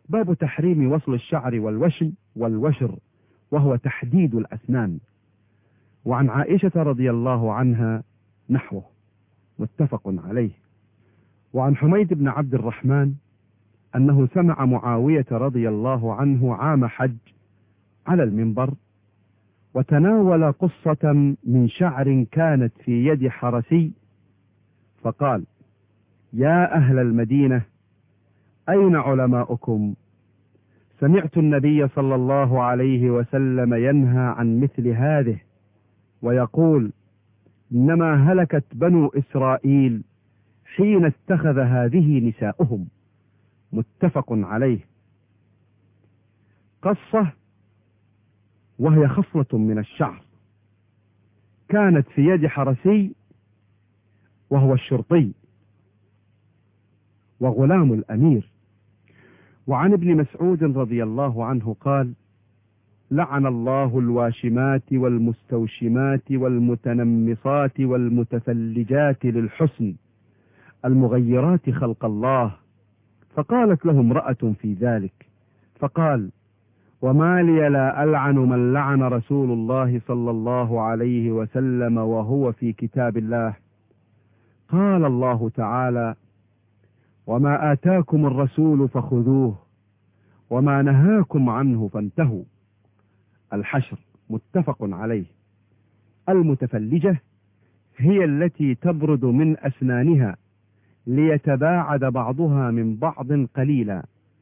باب تحريم وصل الشعر والوشم والوشر، وهو تحديد الأسنان. وعن عائشة رضي الله عنها نحوه، متفق عليه. وعن حميد بن عبد الرحمن أنه سمع معاوية رضي الله عنه عام حج على المنبر وتناول قصة من شعر كانت في يد حرسي، فقال: يا أهل المدينة، أين علماؤكم؟ سمعت النبي صلى الله عليه وسلم ينهى عن مثل هذه، ويقول: إنما هلكت بنو إسرائيل حين اتخذ هذه نساؤهم. متفق عليه. قصة، وهي خصلة من الشعر، كانت في يد حرسي وهو الشرطي وغلام الأمير. وعن ابن مسعود رضي الله عنه قال: لعن الله الواشمات والمستوشمات والمتنمصات والمتفلجات للحسن المغيرات خلق الله. فقالت له امرأة في ذلك، فقال: وما لي لا ألعن من لعن رسول الله صلى الله عليه وسلم وهو في كتاب الله. قال الله تعالى: وما آتاكم الرسول فخذوه وما نهاكم عنه فانتهوا. الحشر. متفق عليه. المتفلجة هي التي تبرد من أسنانها ليتباعد بعضها من بعض قليلا،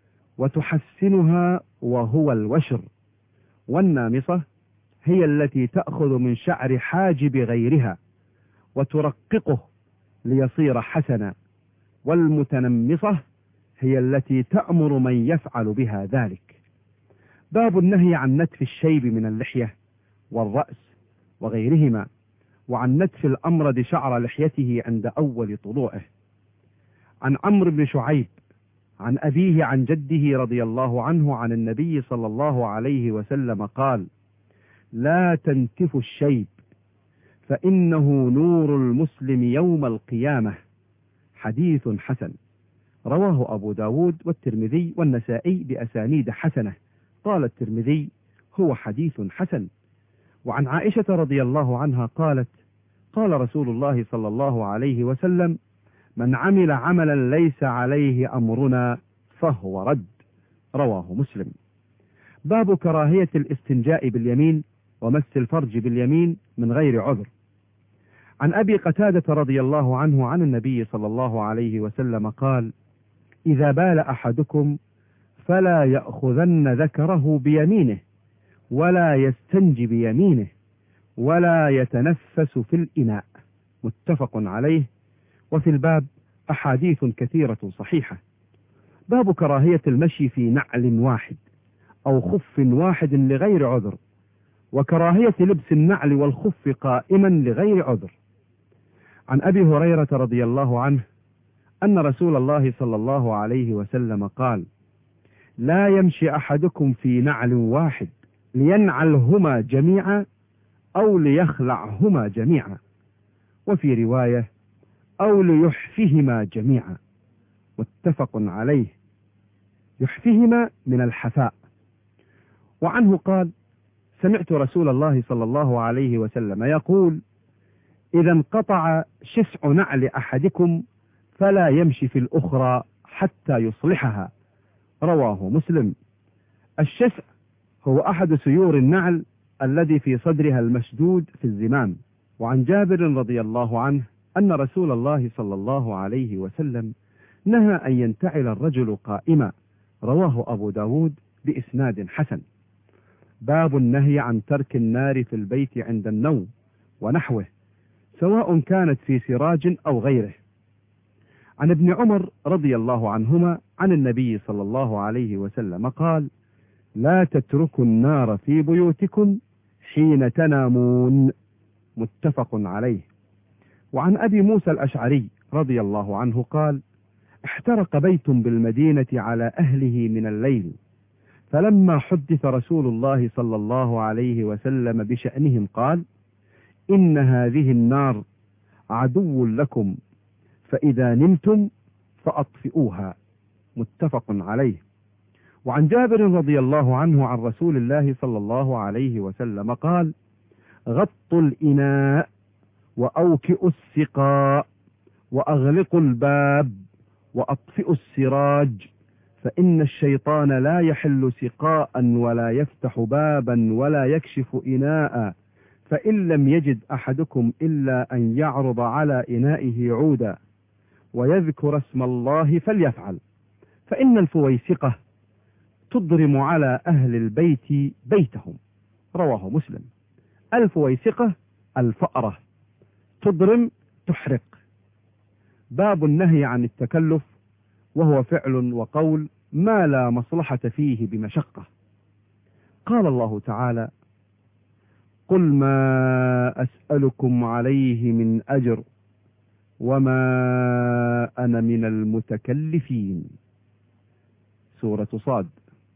وتحسنها وهو الوشر. والنامصة هي التي تأخذ من شعر حاجب غيرها وترققه ليصير حسنا. والمتنمصة هي التي تأمر من يفعل بها ذلك. باب النهي عن نتف الشيب من اللحية والرأس وغيرهما، وعن نتف الأمرد شعر لحيته عند أول طلوعه. عن عمرو بن شعيب عن أبيه عن جده رضي الله عنه عن النبي صلى الله عليه وسلم قال: لا تنتفوا الشيب فإنه نور المسلم يوم القيامة. حديث حسن. رواه أبو داود والترمذي والنسائي بأسانيد حسنة. قال الترمذي: هو حديث حسن. وعن عائشة رضي الله عنها قالت: قال رسول الله صلى الله عليه وسلم: من عمل عملا ليس عليه أمرنا فهو رد. رواه مسلم. باب كراهية الاستنجاء باليمين ومس الفرج باليمين من غير عذر. عن أبي قتادة رضي الله عنه عن النبي صلى الله عليه وسلم قال: إذا بال أحدكم فلا يأخذن ذكره بيمينه ولا يستنج بيمينه ولا يتنفس في الإناء. متفق عليه. وفي الباب أحاديث كثيرة صحيحة. باب كراهية المشي في نعل واحد أو خف واحد لغير عذر، وكراهية لبس النعل والخف قائما لغير عذر. عن أبي هريرة رضي الله عنه أن رسول الله صلى الله عليه وسلم قال: لا يمشي أحدكم في نعل واحد لينعلهما جميعا أو ليخلعهما جميعا، وفي رواية: أو ليحفهما جميعا. متفق عليه. يحفهما من الحفاء. وعنه قال: سمعت رسول الله صلى الله عليه وسلم يقول: إذا انقطع شسع نعل أحدكم فلا يمشي في الأخرى حتى يصلحها. رواه مسلم. الشسع هو أحد سيور النعل الذي في صدرها المشدود في الزمام. وعن جابر رضي الله عنه أن رسول الله صلى الله عليه وسلم نهى أن ينتعل الرجل قائما. رواه أبو داود بإسناد حسن. باب النهي عن ترك النار في البيت عند النوم ونحوه، سواء كانت في سراج أو غيره. عن ابن عمر رضي الله عنهما عن النبي صلى الله عليه وسلم قال: لا تتركوا النار في بيوتكم حين تنامون. متفق عليه. وعن أبي موسى الأشعري رضي الله عنه قال: احترق بيت بالمدينة على أهله من الليل، فلما حدث رسول الله صلى الله عليه وسلم بشأنهم قال: إن هذه النار عدو لكم، فإذا نمتم فأطفئوها. متفق عليه. وعن جابر رضي الله عنه عن رسول الله صلى الله عليه وسلم قال: غطوا الإناء وأوكئوا السقاء وأغلقوا الباب وأطفئوا السراج، فإن الشيطان لا يحل سقاء ولا يفتح بابا ولا يكشف إناء، فإن لم يجد أحدكم إلا أن يعرض على إنائه عودا ويذكر اسم الله فليفعل، فإن الفويسقة تضرم على أهل البيت بيتهم. رواه مسلم. الفويسقة الفأرة، تضرم تحرق. باب النهي عن التكلف، وهو فعل وقول ما لا مصلحة فيه بمشقة. قال الله تعالى: قل ما أسألكم عليه من أجر وما أنا من المتكلفين. سورة صاد.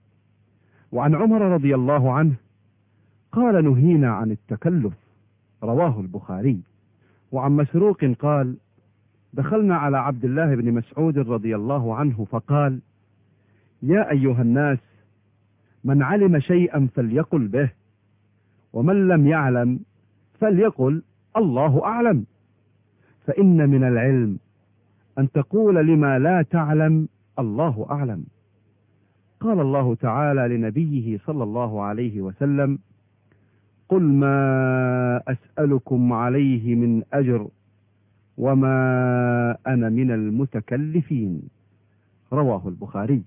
وعن عمر رضي الله عنه قال: نهينا عن التكلف. رواه البخاري. وعن مسروق قال: دخلنا على عبد الله بن مسعود رضي الله عنه فقال: يا أيها الناس، من علم شيئا فليقل به، ومن لم يعلم فليقل الله أعلم، فإن من العلم أن تقول لما لا تعلم الله أعلم. قال الله تعالى لنبيه صلى الله عليه وسلم: قل ما أسألكم عليه من أجر وما أنا من المتكلفين. رواه البخاري.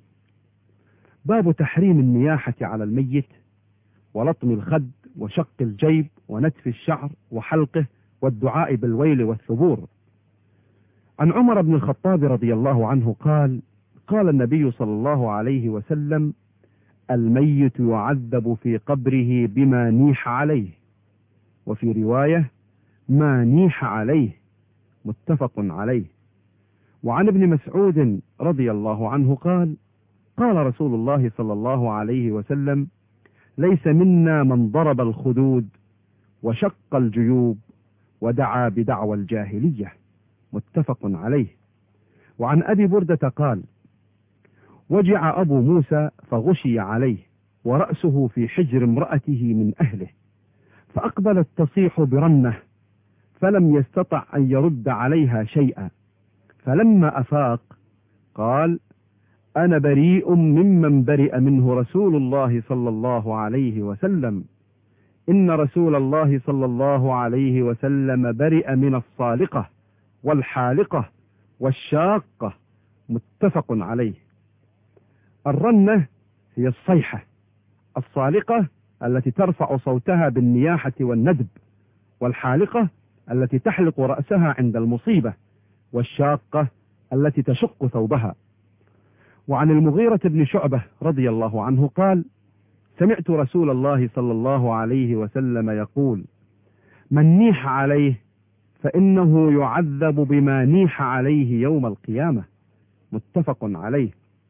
باب تحريم النياحة على الميت ولطم الخد وشق الجيب ونتف الشعر وحلقه والدعاء بالويل والثبور. عن عمر بن الخطاب رضي الله عنه قال: قال النبي صلى الله عليه وسلم: الميت يعذب في قبره بما نيح عليه، وفي رواية ما نيح عليه، متفق عليه. وعن ابن مسعود رضي الله عنه قال: قال رسول الله صلى الله عليه وسلم: ليس منا من ضرب الخدود وشق الجيوب ودعا بدعوى الجاهلية، متفق عليه. وعن أبي بردة قال: وجع أبو موسى فغشي عليه ورأسه في حجر امرأته من أهله، فأقبلت تصيح برنة فلم يستطع أن يرد عليها شيئا، فلما أفاق قال: أنا بريء ممن برئ منه رسول الله صلى الله عليه وسلم، إن رسول الله صلى الله عليه وسلم برئ من الصالقة والحالقة والشاقة، متفق عليه. الرنة هي الصيحة، الصالقة التي ترفع صوتها بالنياحة والندب، والحالقة التي تحلق رأسها عند المصيبة، والشاقة التي تشق ثوبها. وعن المغيرة بن شعبة رضي الله عنه قال: سمعت رسول الله صلى الله عليه وسلم يقول: من نيح عليه فإنه يعذب بما نيح عليه يوم القيامة، متفق عليه.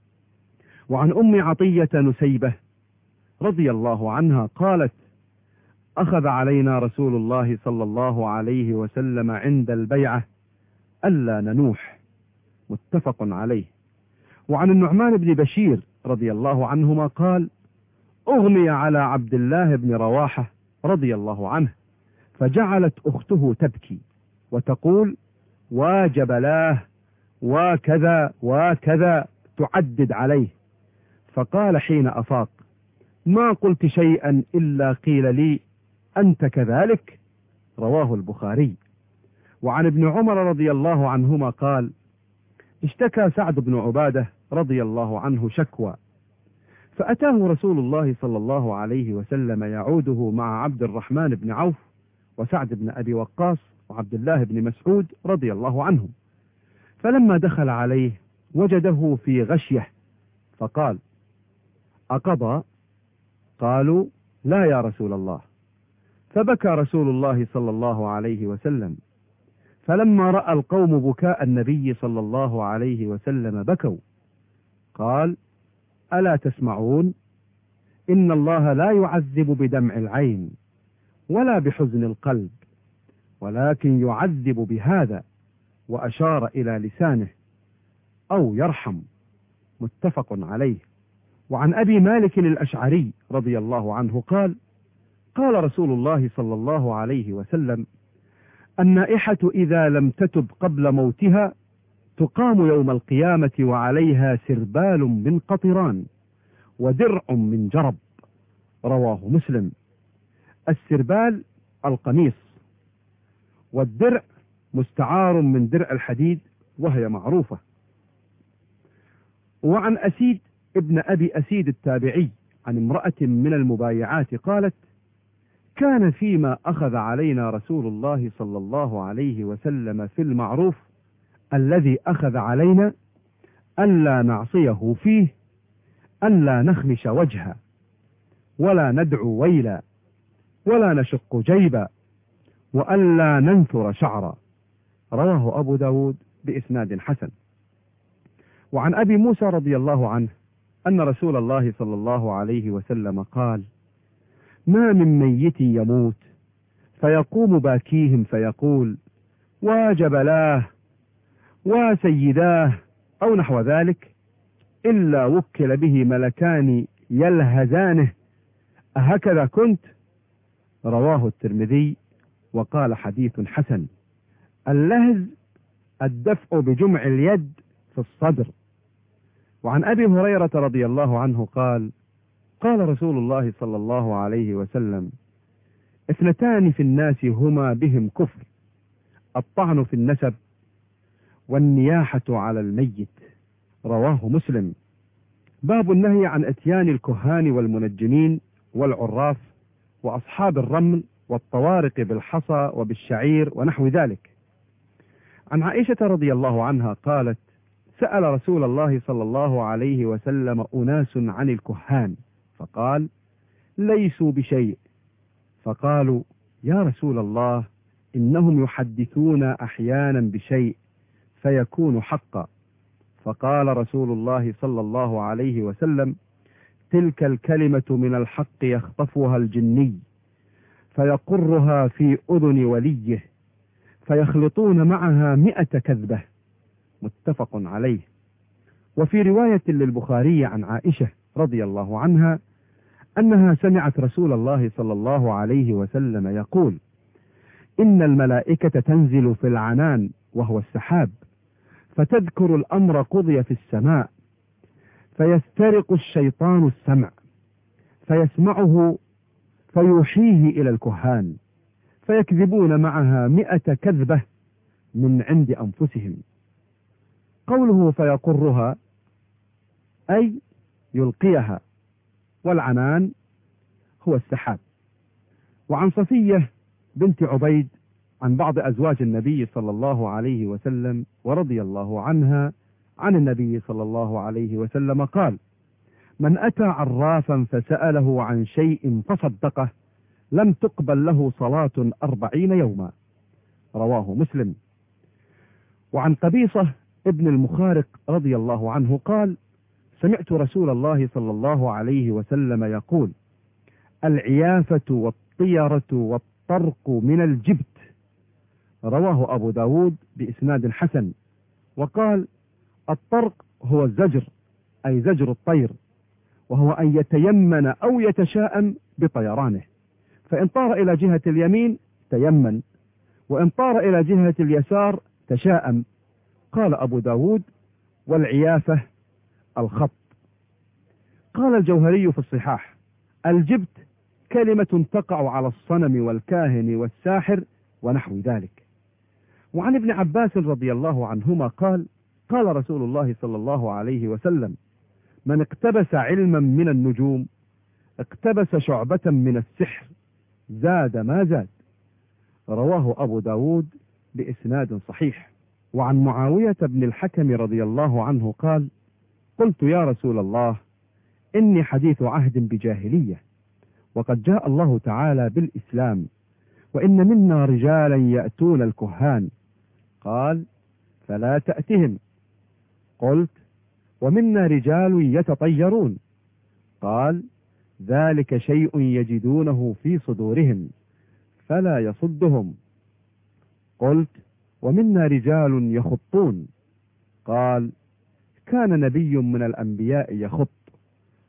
وعن أم عطية نسيبة رضي الله عنها قالت: أخذ علينا رسول الله صلى الله عليه وسلم عند البيعة ألا ننوح، متفق عليه. وعن النعمان بن بشير رضي الله عنهما قال: أغمي على عبد الله بن رواحة رضي الله عنه، فجعلت أخته تبكي وتقول: واجبلاه وكذا وكذا، تعدد عليه، فقال حين أفاق: ما قلت شيئا إلا قيل لي أنت كذلك. رواه البخاري. وعن ابن عمر رضي الله عنهما قال: اشتكى سعد بن عبادة رضي الله عنه شكوى، فأتاه رسول الله صلى الله عليه وسلم يعوده مع عبد الرحمن بن عوف وسعد بن أبي وقاص وعبد الله بن مسعود رضي الله عنهم، فلما دخل عليه وجده في غشية فقال: أقضى؟ قالوا: لا يا رسول الله. فبكى رسول الله صلى الله عليه وسلم، فلما رأى القوم بكاء النبي صلى الله عليه وسلم بكوا، قال: ألا تسمعون؟ إن الله لا يعذب بدمع العين ولا بحزن القلب، ولكن يعذب بهذا، وأشار إلى لسانه، أو يرحم، متفق عليه. وعن أبي مالك الأشعري رضي الله عنه قال: قال رسول الله صلى الله عليه وسلم: النائحة إذا لم تتب قبل موتها تقام يوم القيامة وعليها سربال من قطران ودرع من جرب. رواه مسلم. السربال القميص، والدرع مستعار من درع الحديد وهي معروفة. وعن أسيد ابن أبي أسيد التابعي عن امرأة من المبايعات قالت: كان فيما أخذ علينا رسول الله صلى الله عليه وسلم في المعروف الذي أخذ علينا ألا نعصيه فيه، ألا نخمش وجها، ولا ندعو ويلا، ولا نشق جيبا، وألا ننثر شعرا. رواه أبو داود بإسناد حسن. وعن أبي موسى رضي الله عنه أن رسول الله صلى الله عليه وسلم قال: ما من ميت يموت فيقوم باكيهم فيقول: وجبلاه وسيداه أو نحو ذلك، إلا وكل به ملكان يلهزانه: أهكذا كنت؟ رواه الترمذي وقال: حديث حسن. اللهز الدفع بجمع اليد في الصدر. وعن أبي هريرة رضي الله عنه قال: قال رسول الله صلى الله عليه وسلم: اثنتان في الناس هما بهم كفر: الطعن في النسب والنياحة على الميت. رواه مسلم. باب النهي عن اتيان الكهان والمنجمين والعراف وأصحاب الرمل والطوارق بالحصى وبالشعير ونحو ذلك. عن عائشة رضي الله عنها قالت: سأل رسول الله صلى الله عليه وسلم أناس عن الكهان فقال: ليسوا بشيء. فقالوا: يا رسول الله، إنهم يحدثون أحيانا بشيء فيكون حقا. فقال رسول الله صلى الله عليه وسلم: تلك الكلمة من الحق يخطفها الجني فيقرها في أذن وليه فيخلطون معها 100 كذبة. متفق عليه. وفي رواية للبخاري عن عائشة رضي الله عنها أنها سمعت رسول الله صلى الله عليه وسلم يقول: إن الملائكة تنزل في العنان وهو السحاب فتذكر الأمر قضي في السماء، فيسترق الشيطان السمع فيسمعه فيوحيه إلى الكهان فيكذبون معها 100 كذبة من عند أنفسهم. قوله فيقرها أي يلقيها، والعنان هو السحاب. وعن صفية بنت عبيد عن بعض أزواج النبي صلى الله عليه وسلم ورضي الله عنها عن النبي صلى الله عليه وسلم قال: من أتى عرافا فسأله عن شيء فصدقه لم تقبل له صلاة 40 يوما. رواه مسلم. وعن قبيصة ابن المخارق رضي الله عنه قال: سمعت رسول الله صلى الله عليه وسلم يقول: العيافة والطيرة والطرق من الجبت. رواه أبو داود بإسناد حسن. وقال: الطرق هو الزجر، أي زجر الطير، وهو أن يتيمن أو يتشاءم بطيرانه، فإن طار إلى جهة اليمين تيمن، وإن طار إلى جهة اليسار تشاءم. قال أبو داود: والعيافة الخط. قال الجوهري في الصحاح: الجبت كلمة تقع على الصنم والكاهن والساحر ونحو ذلك. وعن ابن عباس رضي الله عنهما قال: قال رسول الله صلى الله عليه وسلم: من اقتبس علما من النجوم اقتبس شعبة من السحر زاد ما زاد. رواه أبو داود بإسناد صحيح. وعن معاوية بن الحكم رضي الله عنه قال: قلت يا رسول الله، إني حديث عهد بجاهلية، وقد جاء الله تعالى بالإسلام، وإن منا رجالا يأتون الكهان. قال: فلا تأتهم. قلت: ومنا رجال يتطيرون. قال: ذلك شيء يجدونه في صدورهم فلا يصدهم. قلت: ومنا رجال يخطون. قال: كان نبي من الأنبياء يخط،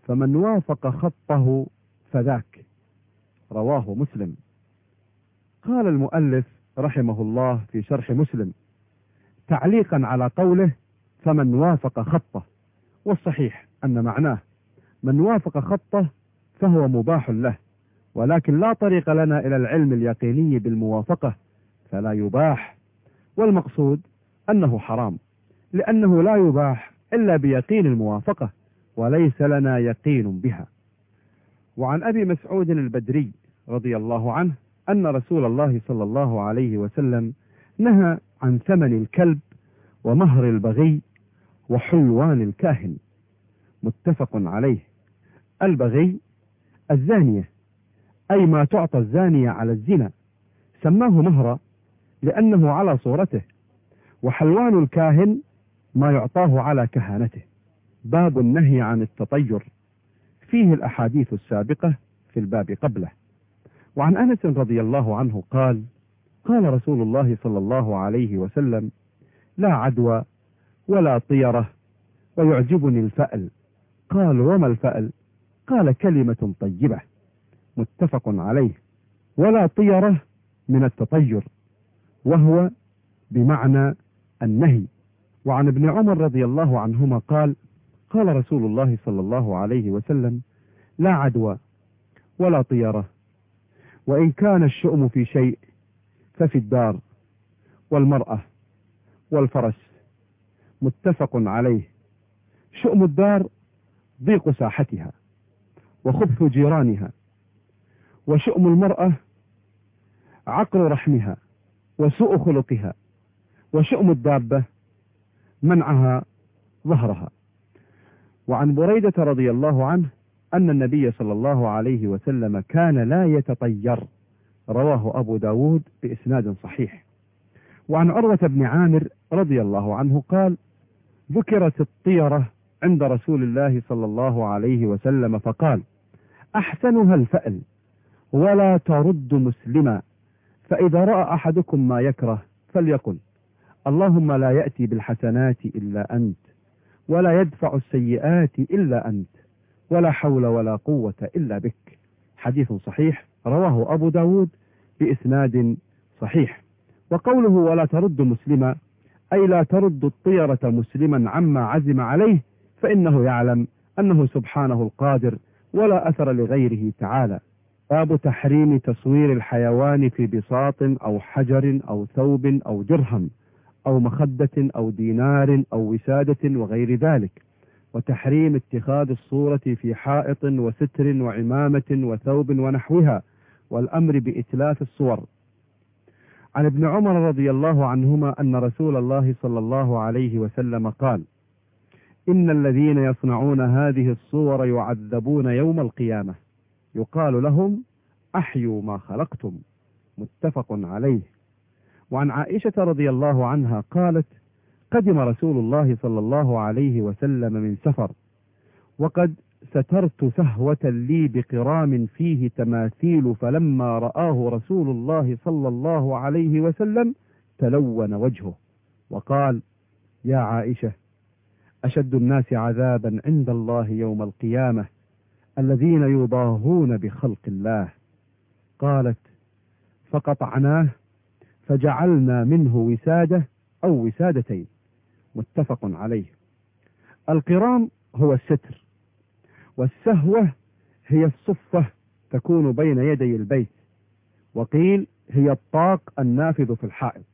فمن وافق خطه فذاك. رواه مسلم. قال المؤلف رحمه الله في شرح مسلم تعليقا على قوله فمن وافق خطه، والصحيح أن معناه من وافق خطه فهو مباح له، ولكن لا طريق لنا إلى العلم اليقيني بالموافقة فلا يباح، والمقصود أنه حرام، لأنه لا يباح إلا بيقين الموافقة وليس لنا يقين بها. وعن أبي مسعود البدري رضي الله عنه أن رسول الله صلى الله عليه وسلم نهى عن ثمن الكلب ومهر البغي وحلوان الكاهن. متفق عليه. البغي الزانية، أي ما تعطى الزانية على الزنا، سماه مهرا لأنه على صورته، وحلوان الكاهن ما يعطاه على كهانته. باب النهي عن التطير، فيه الأحاديث السابقة في الباب قبله. وعن أنس رضي الله عنه قال قال رسول الله صلى الله عليه وسلم لا عدوى ولا طيرة ويعجبني الفأل. قال وما الفأل؟ قال كلمة طيبة. متفق عليه. ولا طيرة من التطير، وهو بمعنى النهي. وعن ابن عمر رضي الله عنهما قال قال رسول الله صلى الله عليه وسلم لا عدوى ولا طيرة، وإن كان الشؤم في شيء ففي الدار والمرأة والفرس. متفق عليه. شؤم الدار ضيق ساحتها وخبث جيرانها، وشؤم المرأة عقر رحمها وسوء خلقها، وشؤم الدابة منعها ظهرها. وعن بريدة رضي الله عنه أن النبي صلى الله عليه وسلم كان لا يتطير. رواه أبو داود بإسناد صحيح. وعن عروة بن عامر رضي الله عنه قال ذكرت الطيرة عند رسول الله صلى الله عليه وسلم فقال أحسنها الفأل ولا ترد مسلما، فإذا رأى أحدكم ما يكره فليقل اللهم لا يأتي بالحسنات إلا أنت، ولا يدفع السيئات إلا أنت، ولا حول ولا قوة إلا بك. حديث صحيح رواه أبو داود بإسناد صحيح. وقوله ولا ترد مسلما أي لا ترد الطيرة مسلما عما عزم عليه، فإنه يعلم أنه سبحانه القادر ولا أثر لغيره تعالى. باب تحريم تصوير الحيوان في بساط أو حجر أو ثوب أو درهم أو مخدة أو دينار أو وسادة وغير ذلك، وتحريم اتخاذ الصورة في حائط وستر وعمامة وثوب ونحوها، والأمر بإتلاف الصور. عن ابن عمر رضي الله عنهما أن رسول الله صلى الله عليه وسلم قال إن الذين يصنعون هذه الصور يعذبون يوم القيامة، يقال لهم أحيوا ما خلقتم. متفق عليه. وعن عائشة رضي الله عنها قالت قدم رسول الله صلى الله عليه وسلم من سفر، وقد سترت سهوة لي بقرام فيه تماثيل، فلما رآه رسول الله صلى الله عليه وسلم تلون وجهه وقال يا عائشة أشد الناس عذابا عند الله يوم القيامة الذين يضاهون بخلق الله. قالت فقطعناه فجعلنا منه وسادة أو وسادتين. متفق عليه. القرام هو الستر، والسهوة هي الصفة تكون بين يدي البيت، وقيل هي الطاق النافذ في الحائط.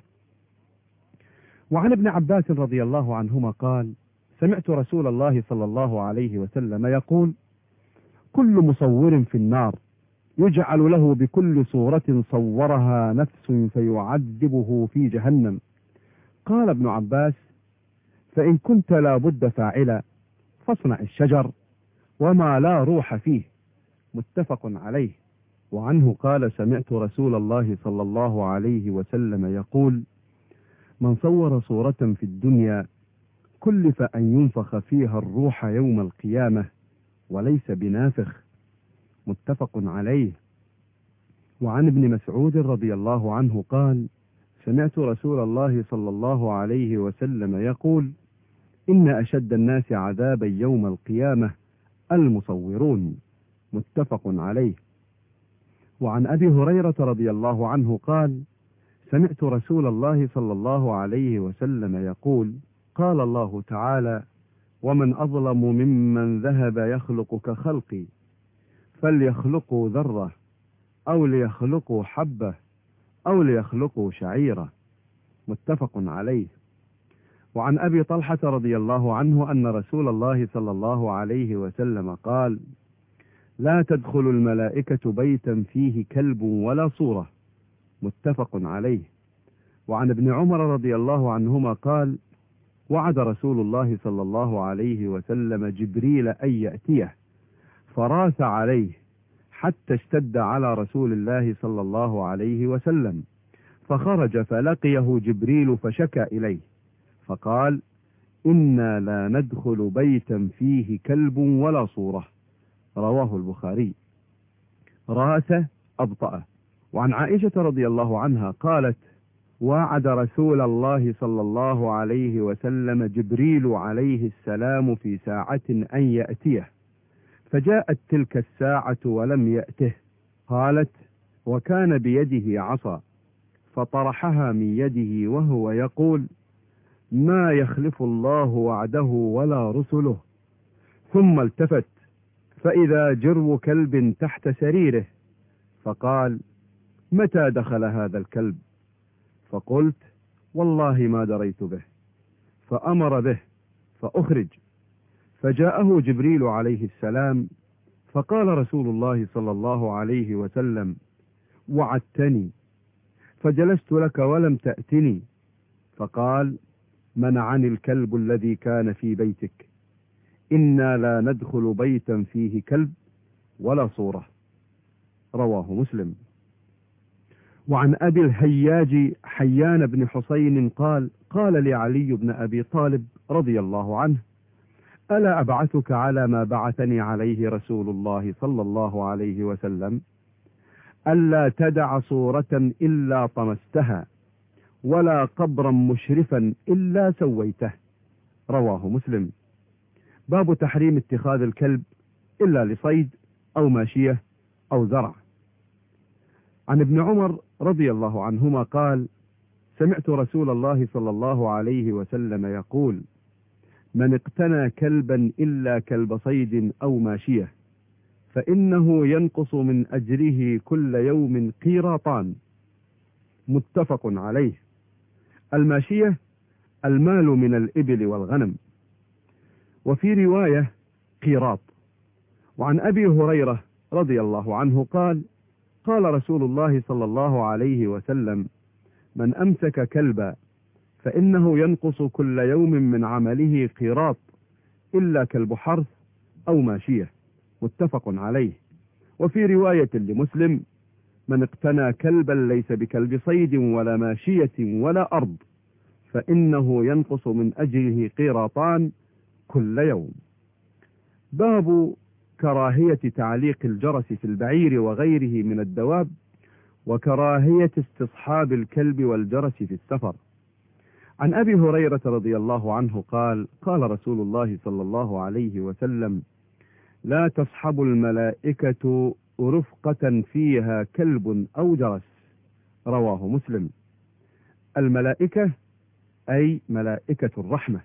وعن ابن عباس رضي الله عنهما قال سمعت رسول الله صلى الله عليه وسلم يقول كل مصور في النار يجعل له بكل صورة صورها نفس فيعذبه في جهنم. قال ابن عباس فإن كنت لا بد فاعلا فاصنع الشجر وما لا روح فيه. متفق عليه. وعنه قال سمعت رسول الله صلى الله عليه وسلم يقول من صور صورة في الدنيا كلف أن ينفخ فيها الروح يوم القيامة وليس بنافخ. متفق عليه. وعن ابن مسعود رضي الله عنه قال سمعت رسول الله صلى الله عليه وسلم يقول إن أشد الناس عذابا يوم القيامة المصورون، متفق عليه. وعن أبي هريرة رضي الله عنه قال: سمعت رسول الله صلى الله عليه وسلم يقول: قال الله تعالى: ومن أظلم ممن ذهب يخلق كخلقي، فليخلقوا ذرة أو ليخلقوا حبة أو ليخلقوا شعيرة، متفق عليه. وعن أبي طلحة رضي الله عنه أن رسول الله صلى الله عليه وسلم قال: لا تدخل الملائكة بيتا فيه كلب ولا صورة، متفق عليه. وعن ابن عمر رضي الله عنهما قال: وعد رسول الله صلى الله عليه وسلم جبريل أن يأتيه، فراث عليه حتى اشتد على رسول الله صلى الله عليه وسلم، فخرج فلقيه جبريل فشكى إليه فقال: إنا لا ندخل بيتا فيه كلب ولا صورة، رواه البخاري. راث أبطأ. وعن عائشة رضي الله عنها قالت: وعد رسول الله صلى الله عليه وسلم جبريل عليه السلام في ساعة أن يأتيه، فجاءت تلك الساعة ولم يأته. قالت: وكان بيده عصا، فطرحها من يده وهو يقول: ما يخلف الله وعده ولا رسله. ثم التفت فإذا جرو كلب تحت سريره، فقال: متى دخل هذا الكلب؟ فقلت: والله ما دريت به. فأمر به فأخرج، فجاءه جبريل عليه السلام، فقال رسول الله صلى الله عليه وسلم: وعدتني فجلست لك ولم تأتني. فقال: منعني الكلب الذي كان في بيتك، إنا لا ندخل بيتا فيه كلب ولا صورة، رواه مسلم. وعن أبي الهياج حيان بن حسين قال: قال لي علي بن أبي طالب رضي الله عنه: ألا أبعثك على ما بعثني عليه رسول الله صلى الله عليه وسلم؟ ألا تدع صورة إلا طمستها، ولا قبرا مشرفا إلا سويته، رواه مسلم. باب تحريم اتخاذ الكلب إلا لصيد أو ماشية أو زرع. عن ابن عمر رضي الله عنهما قال: سمعت رسول الله صلى الله عليه وسلم يقول: من اقتنى كلبا إلا كلب صيد أو ماشية فإنه ينقص من أجره كل يوم قيراطان، متفق عليه. الماشية المال من الإبل والغنم. وفي رواية قيراط. وعن أبي هريرة رضي الله عنه قال: قال رسول الله صلى الله عليه وسلم: من أمسك كلبا فإنه ينقص كل يوم من عمله قيراط إلا كلب حرث أو ماشية، متفق عليه. وفي رواية لمسلم: من اقتنى كلبا ليس بكلب صيد ولا ماشية ولا أرض فإنه ينقص من أجله قيراطان كل يوم. باب كراهية تعليق الجرس في البعير وغيره من الدواب، وكراهية استصحاب الكلب والجرس في السفر. عن أبي هريرة رضي الله عنه قال: قال رسول الله صلى الله عليه وسلم: لا تصحب الملائكة رفقة فيها كلب أو جرس، رواه مسلم. الملائكة أي ملائكة الرحمة.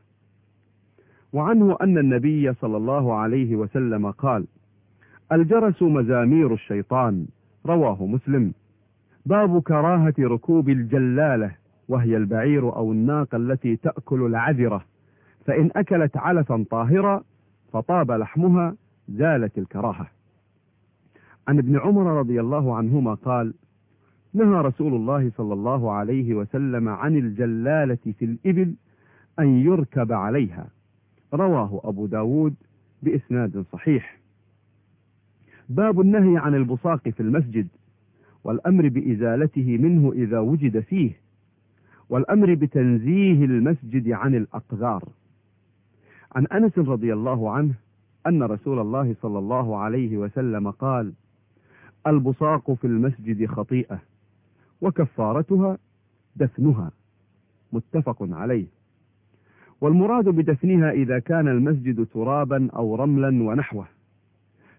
وعنه أن النبي صلى الله عليه وسلم قال: الجرس مزامير الشيطان، رواه مسلم. باب كراهة ركوب الجلالة، وهي البعير أو الناقة التي تأكل العذرة، فإن أكلت علفا طاهرا فطاب لحمها زالت الكراهة. عن ابن عمر رضي الله عنهما قال: نهى رسول الله صلى الله عليه وسلم عن الجلالة في الإبل أن يركب عليها، رواه أبو داود بإسناد صحيح. باب النهي عن البصاق في المسجد، والأمر بإزالته منه إذا وجد فيه، والأمر بتنزيه المسجد عن الأقذار. عن أنس رضي الله عنه أن رسول الله صلى الله عليه وسلم قال: البصاق في المسجد خطيئة، وكفارتها دفنها، متفق عليه. والمراد بدفنها إذا كان المسجد ترابا أو رملا ونحوه،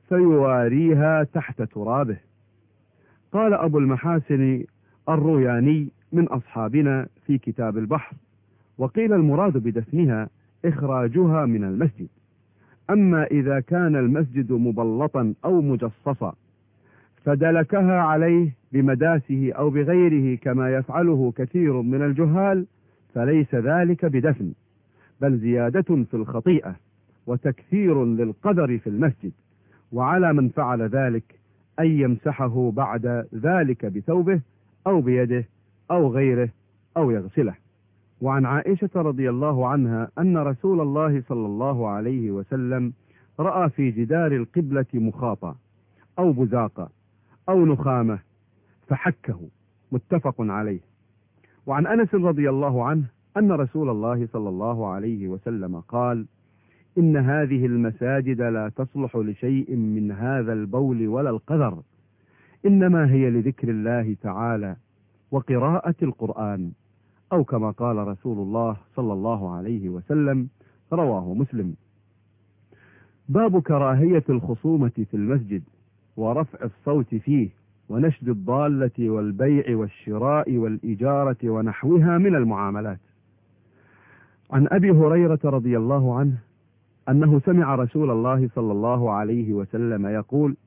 فيواريها تحت ترابه. قال أبو المحاسن الروياني من أصحابنا في كتاب البحر: وقيل المراد بدفنها إخراجها من المسجد. أما إذا كان المسجد مبلطا أو مجصصا فدلكها عليه بمداسه أو بغيره كما يفعله كثير من الجهال، فليس ذلك بدفن، بل زيادة في الخطيئة وتكثير للقدر في المسجد. وعلى من فعل ذلك أن يمسحه بعد ذلك بثوبه أو بيده أو غيره أو يغسله. وعن عائشة رضي الله عنها أن رسول الله صلى الله عليه وسلم رأى في جدار القبلة مخاطا أو بزاقا أو نخامة فحكه، متفق عليه. وعن أنس رضي الله عنه أن رسول الله صلى الله عليه وسلم قال: إن هذه المساجد لا تصلح لشيء من هذا البول ولا القذر، إنما هي لذكر الله تعالى وقراءة القرآن، أو كما قال رسول الله صلى الله عليه وسلم. رواه مسلم. باب كراهية الخصومة في المسجد ورفع الصوت فيه ونشد الضالة والبيع والشراء والإجارة ونحوها من المعاملات. عن أبي هريرة رضي الله عنه أنه سمع رسول الله صلى الله عليه وسلم يقول: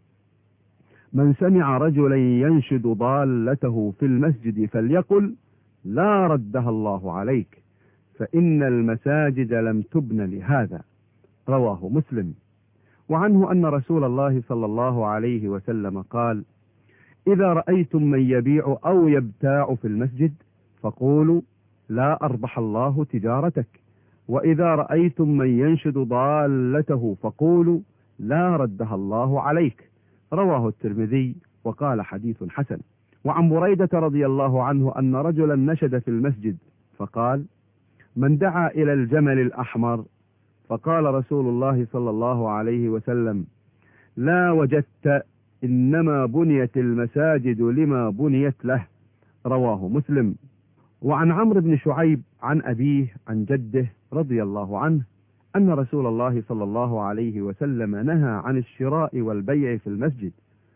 من سمع رجلا ينشد ضالته في المسجد فليقل: لا ردها الله عليك، فإن المساجد لم تبن لهذا. رواه مسلم. وعنه أن رسول الله صلى الله عليه وسلم قال: إذا رأيتم من يبيع أو يبتاع في المسجد فقولوا: لا أربح الله تجارتك. وإذا رأيتم من ينشد ضالته فقولوا: لا ردها الله عليك. رواه الترمذي وقال حديث حسن. وعن بريدة رضي الله عنه أن رجلا نشد في المسجد فقال: من دعا إلى الجمل الأحمر؟ فقال رسول الله صلى الله عليه وسلم: لا وجدت، إنما بنيت المساجد لما بنيت له. رواه مسلم. وعن عمرو بن شعيب عن أبيه عن جده رضي الله عنه أن رسول الله صلى الله عليه وسلم نهى عن الشراء والبيع في المسجد،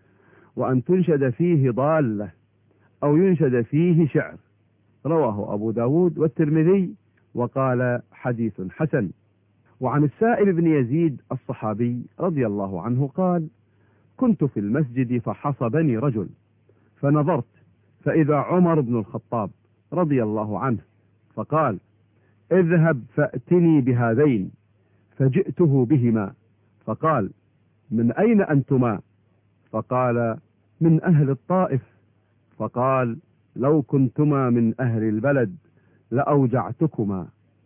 وأن تنشد فيه ضالة أو ينشد فيه شعر. رواه أبو داود والترمذي وقال حديث حسن. وعن السائب بن يزيد الصحابي رضي الله عنه قال: كنت في المسجد فحصبني رجل، فنظرت فإذا عمر بن الخطاب رضي الله عنه، فقال: اذهب فأتني بهذين، فجئته بهما، فقال: من أين أنتما؟ فقال: من أهل الطائف. فقال: لو كنتما من أهل البلد لأوجعتكما،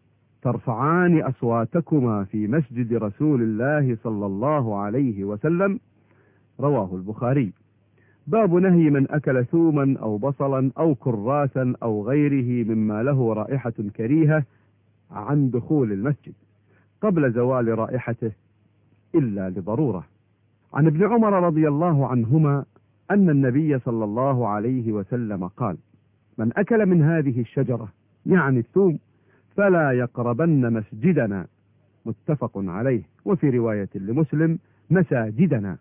ترفعان أصواتكما في مسجد رسول الله صلى الله عليه وسلم. رواه البخاري. باب نهي من أكل ثوما أو بصلا أو كراسا أو غيره مما له رائحة كريهة عن دخول المسجد قبل زوال رائحته إلا لضرورة. عن ابن عمر رضي الله عنهما أن النبي صلى الله عليه وسلم قال: من أكل من هذه الشجرة، يعني الثوم، فلا يقربن مسجدنا. متفق عليه. وفي رواية لمسلم: مساجدنا.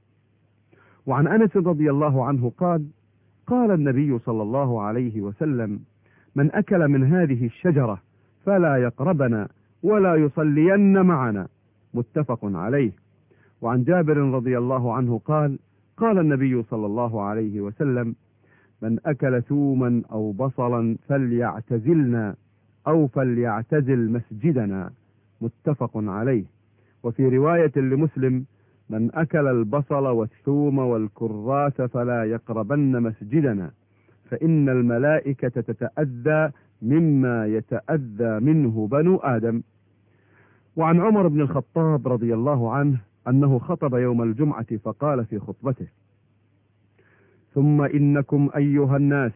وعن أنس رضي الله عنه قال: قال النبي صلى الله عليه وسلم: من أكل من هذه الشجرة فلا يقربنا ولا يصلين معنا. متفق عليه. وعن جابر رضي الله عنه قال: قال النبي صلى الله عليه وسلم: من أكل ثوما أو بصلا فليعتزلنا أو فليعتزل مسجدنا. متفق عليه. وفي رواية لمسلم: من أكل البصل والثوم والكراث فلا يقربن مسجدنا، فإن الملائكة تتأذى مما يتأذى منه بنو آدم. وعن عمر بن الخطاب رضي الله عنه أنه خطب يوم الجمعة فقال في خطبته: ثم إنكم أيها الناس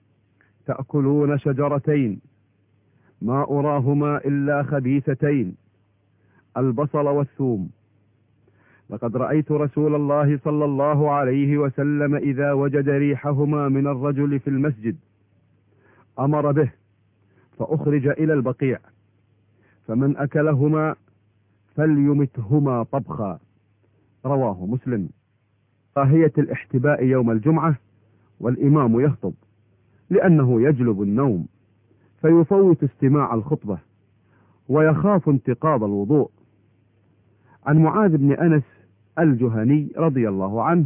تأكلون شجرتين ما أراهما إلا خبيثتين، البصل والثوم. لقد رأيت رسول الله صلى الله عليه وسلم إذا وجد ريحهما من الرجل في المسجد أمر به فأخرج إلى البقيع، فمن أكلهما فليمتهما طبخا، رواه مسلم. كراهية الاحتباء يوم الجمعة والإمام يخطب، لأنه يجلب النوم فيفوت استماع الخطبة ويخاف انتقاض الوضوء. عن معاذ بن أنس الجهني رضي الله عنه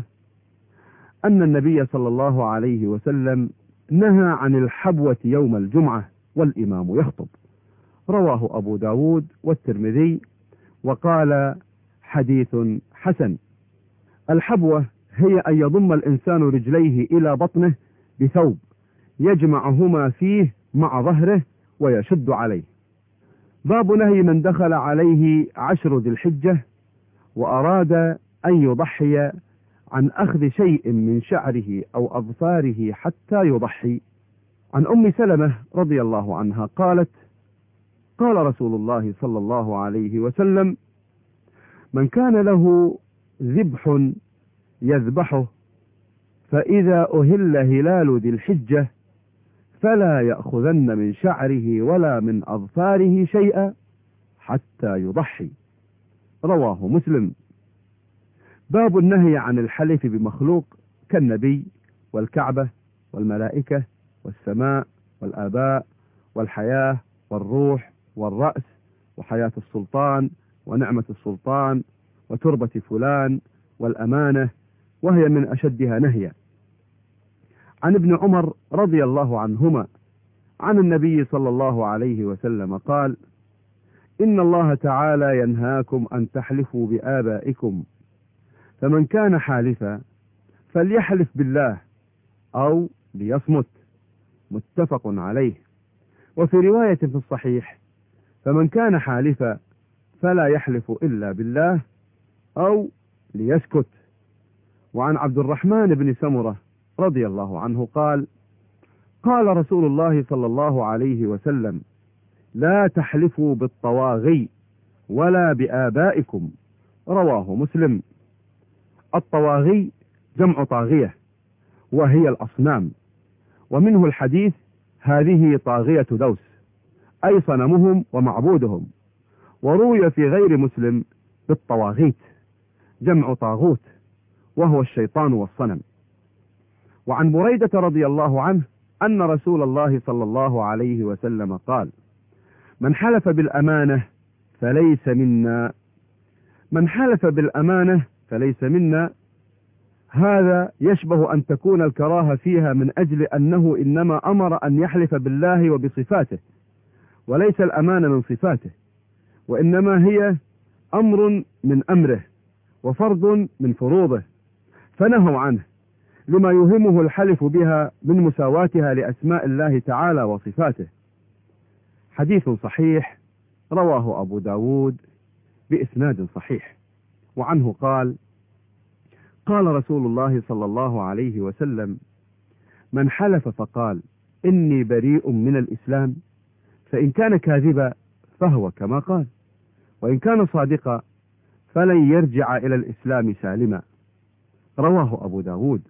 أن النبي صلى الله عليه وسلم نهى عن الحبوة يوم الجمعة والإمام يخطب، رواه أبو داود والترمذي وقال حديث حسن. الحبوة هي أن يضم الإنسان رجليه إلى بطنه بثوب يجمعهما فيه مع ظهره ويشد عليه. باب نهي من دخل عليه 10 ذي الحجة وأراد أن يضحي عن أخذ شيء من شعره أو أظفاره حتى يضحي. عن أم سلمة رضي الله عنها قالت: قال رسول الله صلى الله عليه وسلم: من كان له ذبح يذبحه فإذا أهل هلال ذي الحجة فلا يأخذن من شعره ولا من أظفاره شيئا حتى يضحي، رواه مسلم. باب النهي عن الحلف بمخلوق كالنبي والكعبة والملائكة والسماء والآباء والحياة والروح والرأس وحياة السلطان ونعمة السلطان وتربة فلان والأمانة، وهي من أشدها نهيا. عن ابن عمر رضي الله عنهما عن النبي صلى الله عليه وسلم قال: إن الله تعالى ينهاكم أن تحلفوا بآبائكم، فمن كان حالفا فليحلف بالله أو ليصمت، متفق عليه. وفي رواية في الصحيح: فمن كان حالفا فلا يحلف إلا بالله أو ليسكت. وعن عبد الرحمن بن سمرة رضي الله عنه قال: قال رسول الله صلى الله عليه وسلم: لا تحلفوا بالطواغي ولا بآبائكم، رواه مسلم. الطواغي جمع طاغية وهي الأصنام، ومنه الحديث: هذه طاغية دوس، أي صنمهم ومعبودهم. وروي في غير مسلم بالطواغيت جمع طاغوت وهو الشيطان والصنم. وعن بريدة رضي الله عنه أن رسول الله صلى الله عليه وسلم قال: من حلف بالأمانة فليس منا. من حلف بالأمانة فليس منا، هذا يشبه أن تكون الكراهة فيها من أجل أنه إنما أمر أن يحلف بالله وبصفاته، وليس الأمانة من صفاته، وإنما هي أمر من أمره وفرض من فروضه، فنهوا عنه لما يوهمه الحلف بها من مساواتها لأسماء الله تعالى وصفاته. حديث صحيح رواه أبو داود بإسناد صحيح. وعنه قال: قال رسول الله صلى الله عليه وسلم: من حلف فقال إني بريء من الإسلام فإن كان كاذبا فهو كما قال، وإن كان صادقا فلن يرجع إلى الإسلام سالما، رواه أبو داود.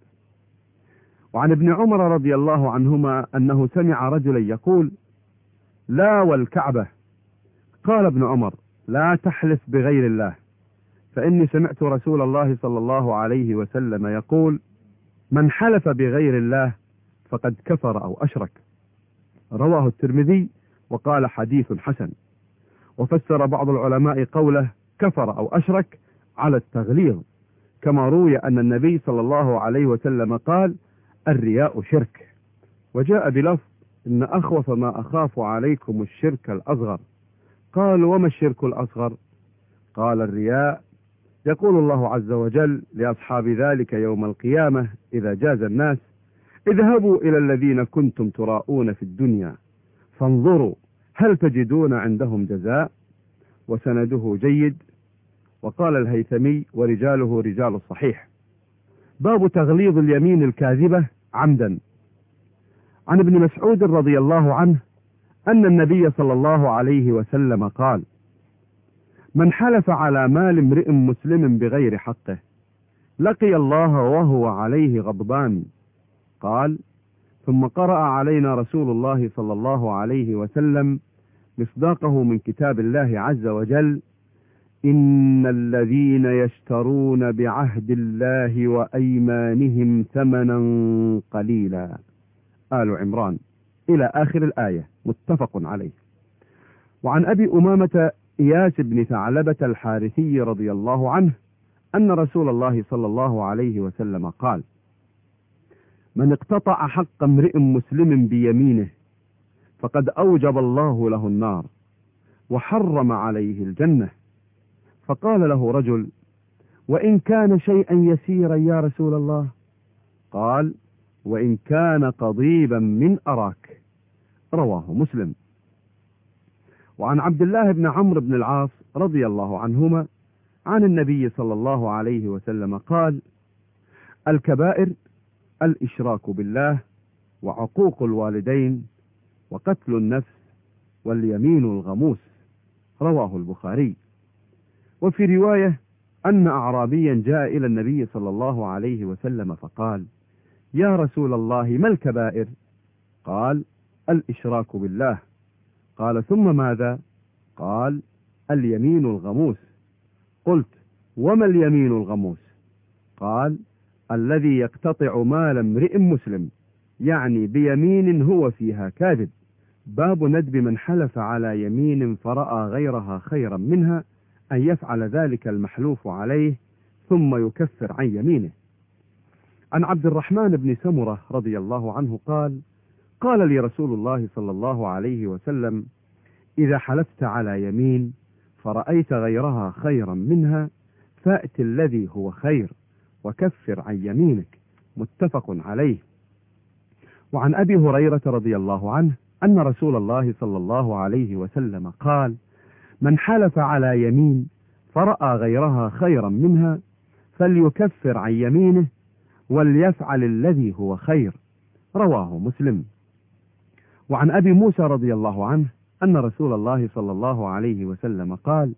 وعن ابن عمر رضي الله عنهما أنه سمع رجلا يقول: لا والكعبة. قال ابن عمر: لا تحلف بغير الله، فإني سمعت رسول الله صلى الله عليه وسلم يقول: من حلف بغير الله فقد كفر أو أشرك، رواه الترمذي وقال حديث حسن. وفسر بعض العلماء قوله كفر أو أشرك على التغليظ، كما روي أن النبي صلى الله عليه وسلم قال: الرياء شرك. وجاء بلفظ: إن أخوف ما أخاف عليكم الشرك الأصغر. قالوا: وما الشرك الأصغر؟ قال: الرياء. يقول الله عز وجل لأصحاب ذلك يوم القيامة إذا جاز الناس: اذهبوا إلى الذين كنتم تراءون في الدنيا فانظروا هل تجدون عندهم جزاء. وسنده جيد. وقال الهيثمي: ورجاله رجال الصحيح. باب تغليظ اليمين الكاذبة عمدا. عن ابن مسعود رضي الله عنه أن النبي صلى الله عليه وسلم قال: من حلف على مال امرئ مسلم بغير حقه لقي الله وهو عليه غضبان. قال: ثم قرأ علينا رسول الله صلى الله عليه وسلم مصداقه من كتاب الله عز وجل: إن الذين يشترون بعهد الله وأيمانهم ثمنا قليلا. آل عمران إلى آخر الآية، متفق عليه. وعن أبي أمامة إياس بن ثعلبة الحارثي رضي الله عنه أن رسول الله صلى الله عليه وسلم قال: من اقتطع حق امرئ مسلم بيمينه فقد أوجب الله له النار وحرم عليه الجنة. فقال له رجل: وإن كان شيئا يسيرا يا رسول الله؟ قال: وإن كان قضيبا من أراك. رواه مسلم. وعن عبد الله بن عمرو بن العاص رضي الله عنهما عن النبي صلى الله عليه وسلم قال: الكبائر الإشراك بالله وعقوق الوالدين وقتل النفس واليمين الغموس. رواه البخاري. وفي رواية أن أعرابيا جاء إلى النبي صلى الله عليه وسلم فقال: يا رسول الله ما الكبائر؟ قال: الإشراك بالله. قال: ثم ماذا؟ قال: اليمين الغموس. قلت: وما اليمين الغموس؟ قال: الذي يقتطع مال امرئ مسلم، يعني بيمين هو فيها كاذب. باب ندب من حلف على يمين فرأى غيرها خيرا منها أن يفعل ذلك المحلوف عليه ثم يكفر عن يمينه. عن عبد الرحمن بن سمرة رضي الله عنه قال: قال لي رسول الله صلى الله عليه وسلم: إذا حلفت على يمين فرأيت غيرها خيرا منها فأت الذي هو خير وكفر عن يمينك. متفق عليه. وعن أبي هريرة رضي الله عنه أن رسول الله صلى الله عليه وسلم قال: من حلف على يمين فرأى غيرها خيرا منها فليكفر عن يمينه وليفعل الذي هو خير. رواه مسلم. وعن أبي موسى رضي الله عنه أن رسول الله صلى الله عليه وسلم قال: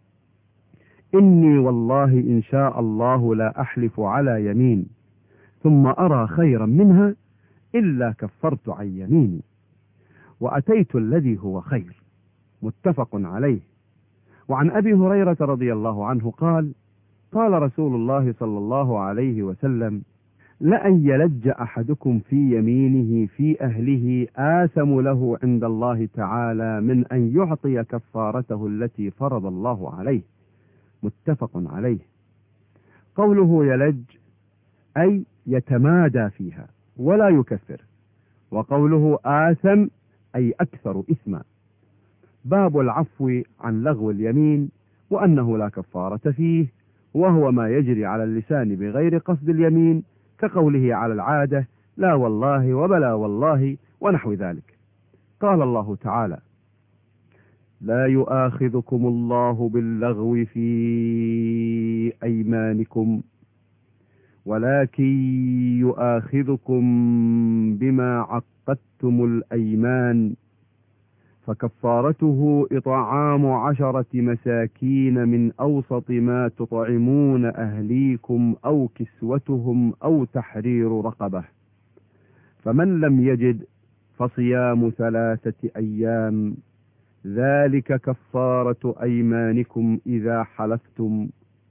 إني والله إن شاء الله لا أحلف على يمين ثم أرى خيرا منها إلا كفرت عن يميني وأتيت الذي هو خير. متفق عليه. وعن أبي هريرة رضي الله عنه قال: قال رسول الله صلى الله عليه وسلم: لأن يلج أحدكم في يمينه في أهله آثم له عند الله تعالى من أن يعطي كفارته التي فرض الله عليه. متفق عليه. قوله يلج أي يتمادى فيها ولا يكفر، وقوله آثم أي أكثر إثما. باب العفو عن لغو اليمين وأنه لا كفارة فيه، وهو ما يجري على اللسان بغير قصد اليمين، كقوله على العادة لا والله وبلا والله ونحو ذلك. قال الله تعالى: لا يؤاخذكم الله باللغو في أيمانكم ولكن يؤاخذكم بما عقدتم الأيمان فكفارته إطعام 10 مساكين من أوسط ما تطعمون أهليكم أو كسوتهم أو تحرير رقبة، فمن لم يجد فصيام 3 أيام، ذلك كفارة أيمانكم إذا حلفتم،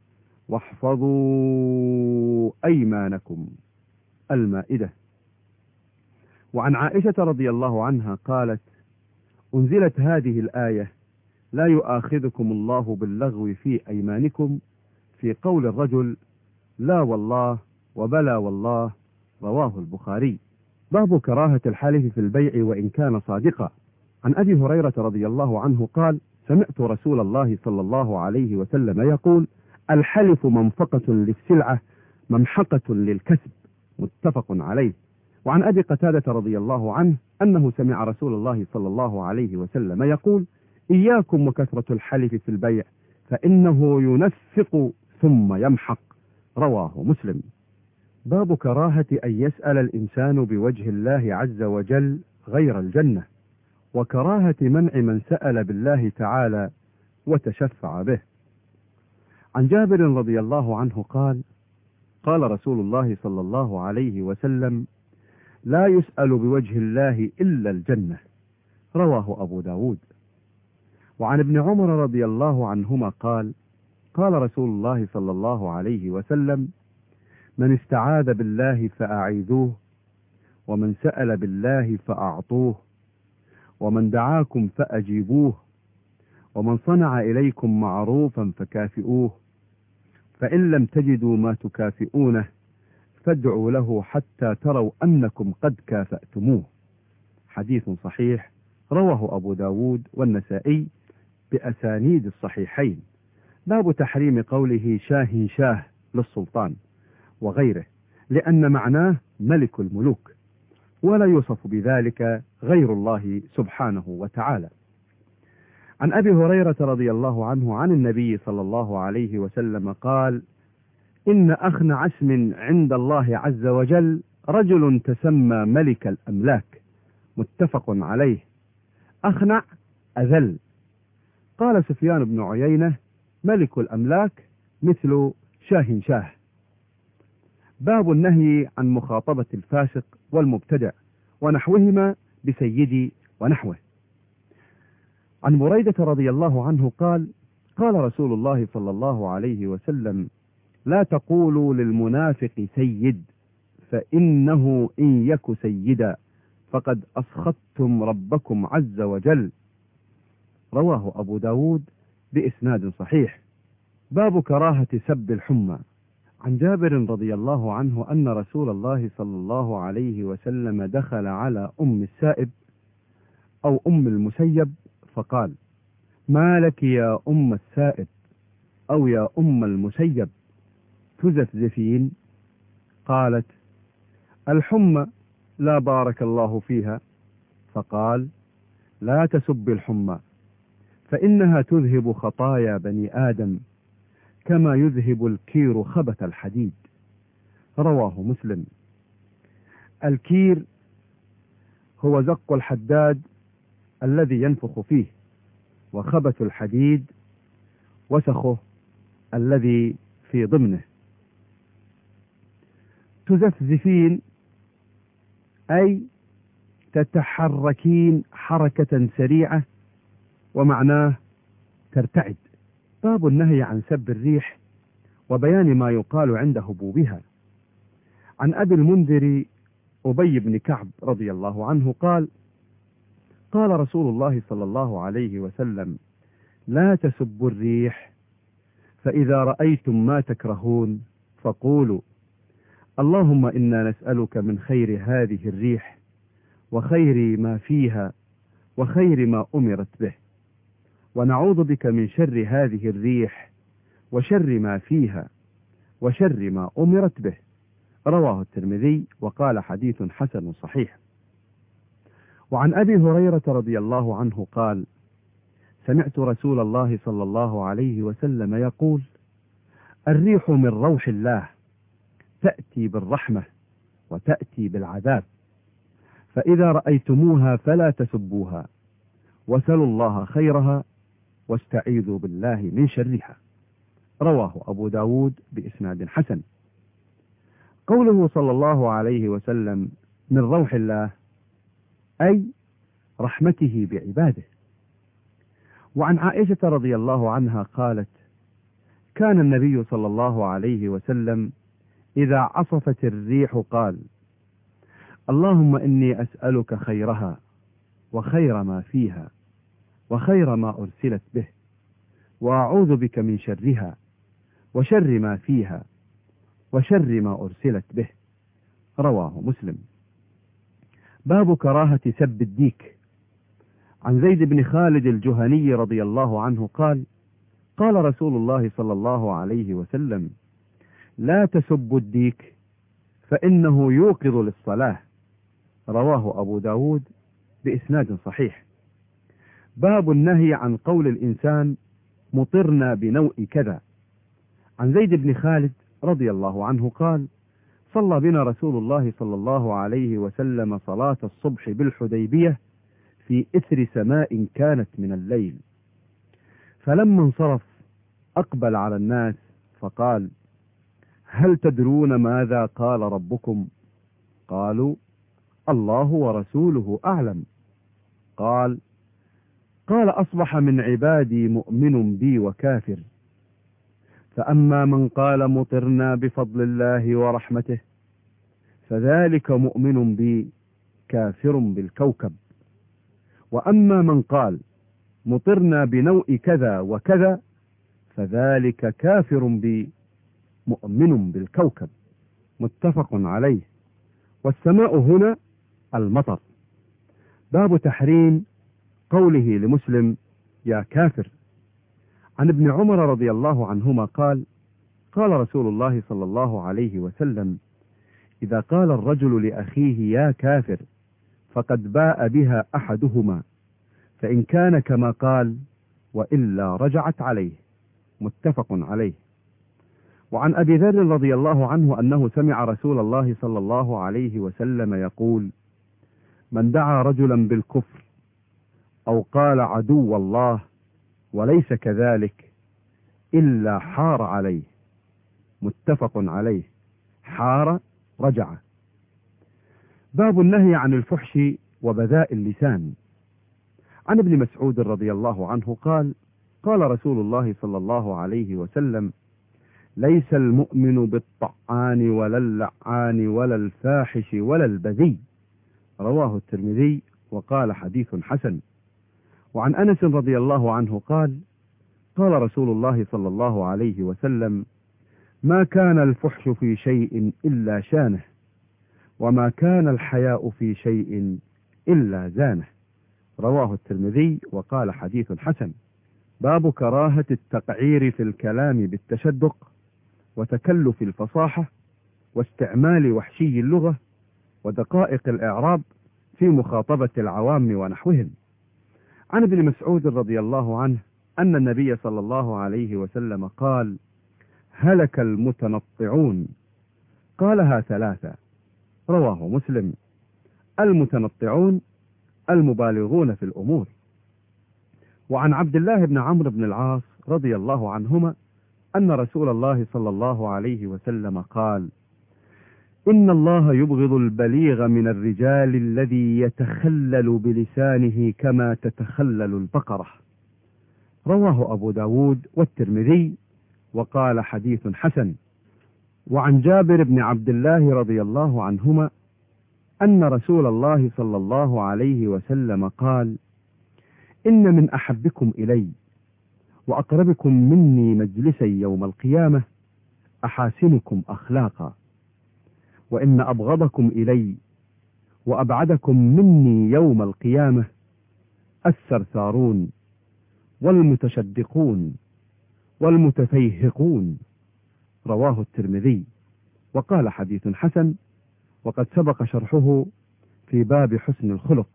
واحفظوا أيمانكم. المائدة. وعن عائشة رضي الله عنها قالت: أنزلت هذه الآية: لا يؤاخذكم الله باللغو في أيمانكم، في قول الرجل لا والله وبلا والله. رواه البخاري. باب كراهة الحلف في البيع وإن كان صادقا. عن أبي هريرة رضي الله عنه قال: سمعت رسول الله صلى الله عليه وسلم يقول: الحلف منفقة للسلعة ممحقة للكسب. متفق عليه. وعن أبي قتادة رضي الله عنه أنه سمع رسول الله صلى الله عليه وسلم يقول: إياكم وكثرة الحلف في البيع فإنه ينفق ثم يمحق. رواه مسلم. باب كراهة أن يسأل الإنسان بوجه الله عز وجل غير الجنة، وكراهة منع من سأل بالله تعالى وتشفع به. عن جابر رضي الله عنه قال: قال رسول الله صلى الله عليه وسلم: لا يسأل بوجه الله إلا الجنة. رواه أبو داود. وعن ابن عمر رضي الله عنهما قال: قال رسول الله صلى الله عليه وسلم: من استعاذ بالله فأعيذوه، ومن سأل بالله فأعطوه، ومن دعاكم فأجيبوه، ومن صنع إليكم معروفا فكافئوه، فإن لم تجدوا ما تكافئونه فادعوا له حتى تروا أنكم قد كافأتموه. حديث صحيح رواه أبو داود والنسائي بأسانيد الصحيحين. باب تحريم قوله شاه شاه للسلطان وغيره، لأن معناه ملك الملوك، ولا يوصف بذلك غير الله سبحانه وتعالى. عن أبي هريرة رضي الله عنه عن النبي صلى الله عليه وسلم قال: إن أخنع اسم عند الله عز وجل رجل تسمى ملك الأملاك. متفق عليه. أخنع أذل. قال سفيان بن عيينة: ملك الأملاك مثل شاه شاه. باب النهي عن مخاطبة الفاسق والمبتدع ونحوهما بسيدي ونحوه. عن بريدة رضي الله عنه قال: قال رسول الله صلى الله عليه وسلم: لا تقولوا للمنافق سيد، فإنه إن يك سيدا فقد أسخطتم ربكم عز وجل. رواه أبو داود بإسناد صحيح. باب كراهة سب الحمى. عن جابر رضي الله عنه أن رسول الله صلى الله عليه وسلم دخل على أم السائب أو أم المسيب فقال: ما لك يا أم السائب أو يا أم المسيب تزفزفين؟ قالت: الحمى لا بارك الله فيها. فقال: لا تسب الحمى، فإنها تذهب خطايا بني آدم كما يذهب الكير خبث الحديد. رواه مسلم. الكير هو زق الحداد الذي ينفخ فيه، وخبث الحديد وسخه الذي في ضمنه. تزفزفين أي تتحركين حركة سريعة، ومعناه ترتعد. باب النهي عن سب الريح وبيان ما يقال عند هبوبها. عن أبي المنذر أبي بن كعب رضي الله عنه قال: قال رسول الله صلى الله عليه وسلم: لا تسبوا الريح، فإذا رأيتم ما تكرهون فقولوا: اللهم إنا نسألك من خير هذه الريح وخير ما فيها وخير ما أمرت به، ونعوذ بك من شر هذه الريح وشر ما فيها وشر ما أمرت به. رواه الترمذي وقال حديث حسن صحيح. وعن أبي هريرة رضي الله عنه قال: سمعت رسول الله صلى الله عليه وسلم يقول: الريح من روح الله، تأتي بالرحمة وتأتي بالعذاب، فإذا رأيتموها فلا تسبوها، وسلوا الله خيرها واستعيذوا بالله من شرها. رواه أبو داود بإسناد حسن. قوله صلى الله عليه وسلم من روح الله أي رحمته بعباده. وعن عائشة رضي الله عنها قالت: كان النبي صلى الله عليه وسلم إذا عصفت الريح قال: اللهم إني أسألك خيرها وخير ما فيها وخير ما أرسلت به، وأعوذ بك من شرها وشر ما فيها وشر ما أرسلت به. رواه مسلم. باب كراهة سب الديك. عن زيد بن خالد الجهني رضي الله عنه قال: قال رسول الله صلى الله عليه وسلم: لا تسبوا الديك فإنه يوقظ للصلاة. رواه أبو داود بإسناد صحيح. باب النهي عن قول الإنسان مطرنا بنوء كذا. عن زيد بن خالد رضي الله عنه قال: صلى بنا رسول الله صلى الله عليه وسلم صلاة الصبح بالحديبية في إثر سماء كانت من الليل، فلما انصرف أقبل على الناس فقال: هل تدرون ماذا قال ربكم؟ قالوا: الله ورسوله أعلم. قال: أصبح من عبادي مؤمن بي وكافر، فأما من قال مطرنا بفضل الله ورحمته فذلك مؤمن بي كافر بالكوكب. وأما من قال مطرنا بنوء كذا وكذا فذلك كافر بي مؤمن بالكوكب. متفق عليه. والسماء هنا المطر. باب تحريم قوله لمسلم يا كافر. عن ابن عمر رضي الله عنهما قال قال رسول الله صلى الله عليه وسلم إذا قال الرجل لأخيه يا كافر فقد باء بها أحدهما فإن كان كما قال وإلا رجعت عليه. متفق عليه. وعن أبي ذر رضي الله عنه أنه سمع رسول الله صلى الله عليه وسلم يقول من دعا رجلا بالكفر أو قال عدو الله وليس كذلك إلا حار عليه. متفق عليه. حار رجع. باب النهي عن الفحش وبذاء اللسان. عن ابن مسعود رضي الله عنه قال قال رسول الله صلى الله عليه وسلم ليس المؤمن بالطعان ولا اللعان ولا الفاحش ولا البذي. رواه الترمذي وقال حديث حسن. وعن أنس رضي الله عنه قال قال رسول الله صلى الله عليه وسلم ما كان الفحش في شيء إلا شانه وما كان الحياء في شيء إلا زانه. رواه الترمذي وقال حديث حسن. باب كراهة التقعير في الكلام بالتشدق وتكلف الفصاحة واستعمال وحشي اللغة ودقائق الإعراب في مخاطبة العوام ونحوهم. عن ابن مسعود رضي الله عنه أن النبي صلى الله عليه وسلم قال هلك المتنطعون. قالها ثلاثة. رواه مسلم. المتنطعون المبالغون في الأمور. وعن عبد الله بن عمرو بن العاص رضي الله عنهما أن رسول الله صلى الله عليه وسلم قال إن الله يبغض البليغ من الرجال الذي يتخلل بلسانه كما تتخلل البقرة. رواه أبو داود والترمذي وقال حديث حسن. وعن جابر بن عبد الله رضي الله عنهما أن رسول الله صلى الله عليه وسلم قال إن من أحبكم إلي وأقربكم مني مجلسا يوم القيامة أحاسنكم أخلاقا وإن أبغضكم إلي وأبعدكم مني يوم القيامة الثرثارون والمتشدقون والمتفيهقون. رواه الترمذي وقال حديث حسن وقد سبق شرحه في باب حسن الخلق.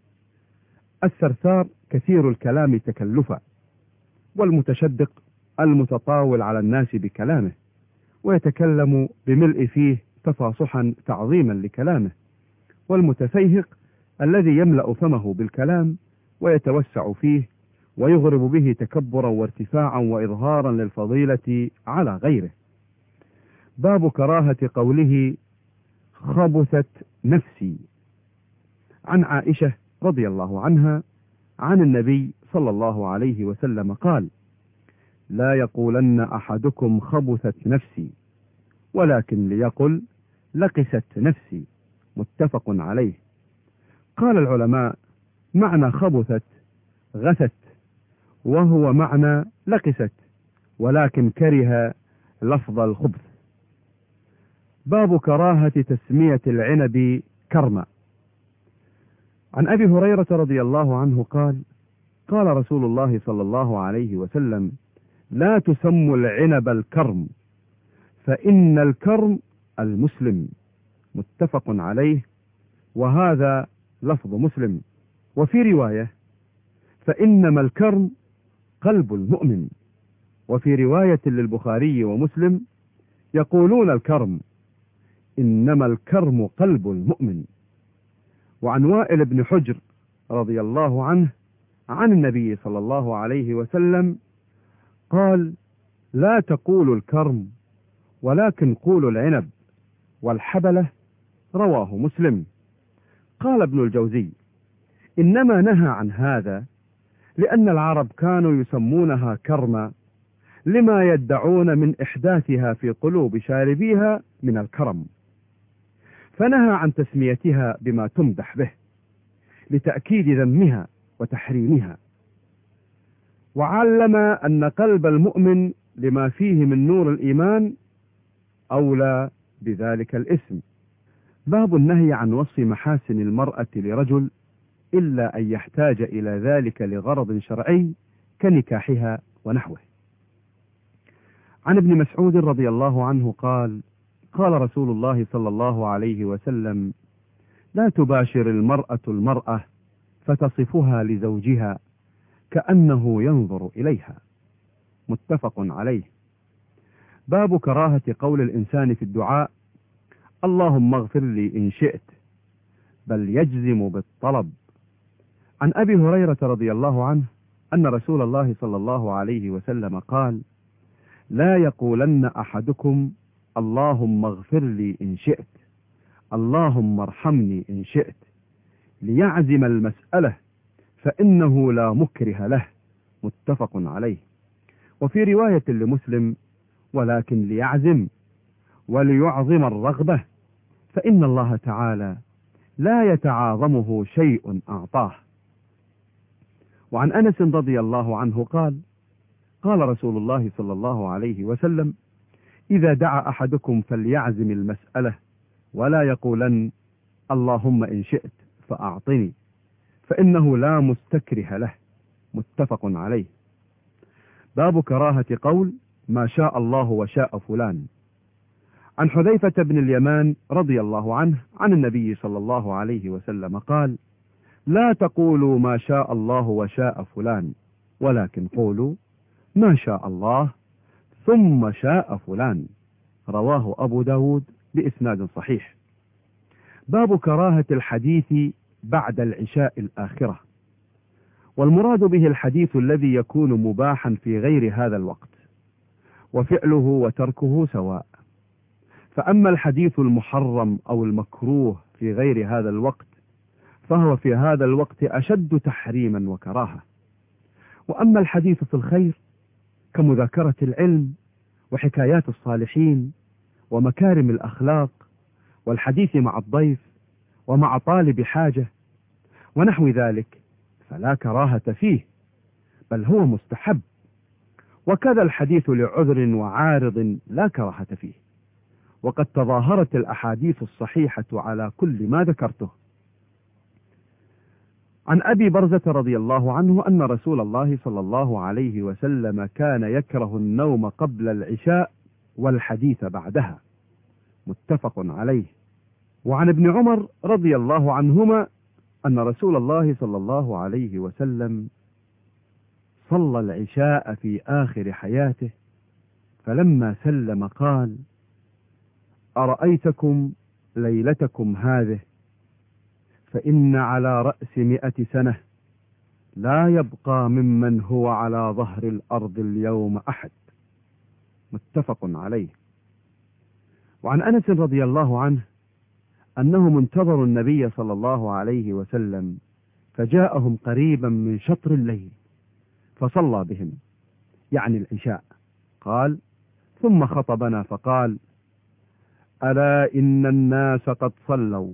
الثرثار كثير الكلام تكلفا والمتشدق المتطاول على الناس بكلامه ويتكلم بملء فيه تفاصحا تعظيما لكلامه. والمتفيهق الذي يملأ فمه بالكلام ويتوسع فيه ويغرب به تكبرا وارتفاعا وإظهارا للفضيلة على غيره. باب كراهة قوله خبثت نفسي. عن عائشة رضي الله عنها عن النبي صلى الله عليه وسلم قال لا يقولن أحدكم خبثت نفسي ولكن ليقل لقست نفسي. متفق عليه. قال العلماء معنى خبثت غثت وهو معنى لقست ولكن كره لفظ الخبث. باب كراهة تسمية العنب كرما. عن أبي هريرة رضي الله عنه قال قال رسول الله صلى الله عليه وسلم لا تسموا العنب الكرم فإن الكرم المسلم. متفق عليه وهذا لفظ مسلم. وفي رواية فإنما الكرم قلب المؤمن. وفي رواية للبخاري ومسلم يقولون الكرم إنما الكرم قلب المؤمن. وعن وائل بن حجر رضي الله عنه عن النبي صلى الله عليه وسلم قال لا تقولوا الكرم ولكن قولوا العنب والحبلة. رواه مسلم. قال ابن الجوزي إنما نهى عن هذا لأن العرب كانوا يسمونها كرما لما يدعون من إحداثها في قلوب شاربيها من الكرم، فنهى عن تسميتها بما تمدح به لتأكيد ذمها وتحريمها، وعلم أن قلب المؤمن لما فيه من نور الإيمان أولى بذلك الاسم. باب النهي عن وصف محاسن المرأة لرجل إلا أن يحتاج إلى ذلك لغرض شرعي كنكاحها ونحوه. عن ابن مسعود رضي الله عنه قال: قال رسول الله صلى الله عليه وسلم: لا تباشر المرأة المرأة فتصفها لزوجها كأنه ينظر إليها. متفق عليه. باب كراهة قول الإنسان في الدعاء: اللهم اغفر لي إن شئت، بل يجزم بالطلب. عن أبي هريرة رضي الله عنه أن رسول الله صلى الله عليه وسلم قال: لا يقولن أحدكم اللهم اغفر لي إن شئت، اللهم ارحمني إن شئت، ليعزم المسألة فإنه لا مكره له. متفق عليه. وفي رواية لمسلم: ولكن ليعزم وليعظم الرغبة، فإن الله تعالى لا يتعاظمه شيء أعطاه. وعن أنس رضي الله عنه قال: قال رسول الله صلى الله عليه وسلم: إذا دعا أحدكم فليعزم المسألة ولا يقولن اللهم إن شئت فأعطني، فإنه لا مستكره له. متفق عليه. باب كراهة قول ما شاء الله وشاء فلان. عن حذيفة بن اليمان رضي الله عنه عن النبي صلى الله عليه وسلم قال: لا تقولوا ما شاء الله وشاء فلان، ولكن قولوا ما شاء الله ثم شاء فلان. رواه أبو داود بإسناد صحيح. باب كراهة الحديث بعد العشاء الآخرة، والمراد به الحديث الذي يكون مباحا في غير هذا الوقت، وفعله وتركه سواء. فأما الحديث المحرم أو المكروه في غير هذا الوقت فهو في هذا الوقت أشد تحريما وكراهة. وأما الحديث في الخير كمذاكرة العلم وحكايات الصالحين ومكارم الأخلاق والحديث مع الضيف ومع طالب حاجة ونحو ذلك فلا كراهة فيه، بل هو مستحب. وكذا الحديث لعذر وعارض لا كراهة فيه، وقد تظاهرت الأحاديث الصحيحة على كل ما ذكرته. عن أبي برزة رضي الله عنه أن رسول الله صلى الله عليه وسلم كان يكره النوم قبل العشاء والحديث بعدها. متفق عليه. وعن ابن عمر رضي الله عنهما أن رسول الله صلى الله عليه وسلم صلى العشاء في آخر حياته، فلما سلم قال: أرأيتكم ليلتكم هذه، فإن على رأس 100 سنة لا يبقى ممن هو على ظهر الأرض اليوم أحد. متفق عليه. وعن أنس رضي الله عنه أنهم انتظروا النبي صلى الله عليه وسلم فجاءهم قريبا من شطر الليل فصلى بهم، يعني العشاء. قال: ثم خطبنا فقال: ألا إن الناس قد صلوا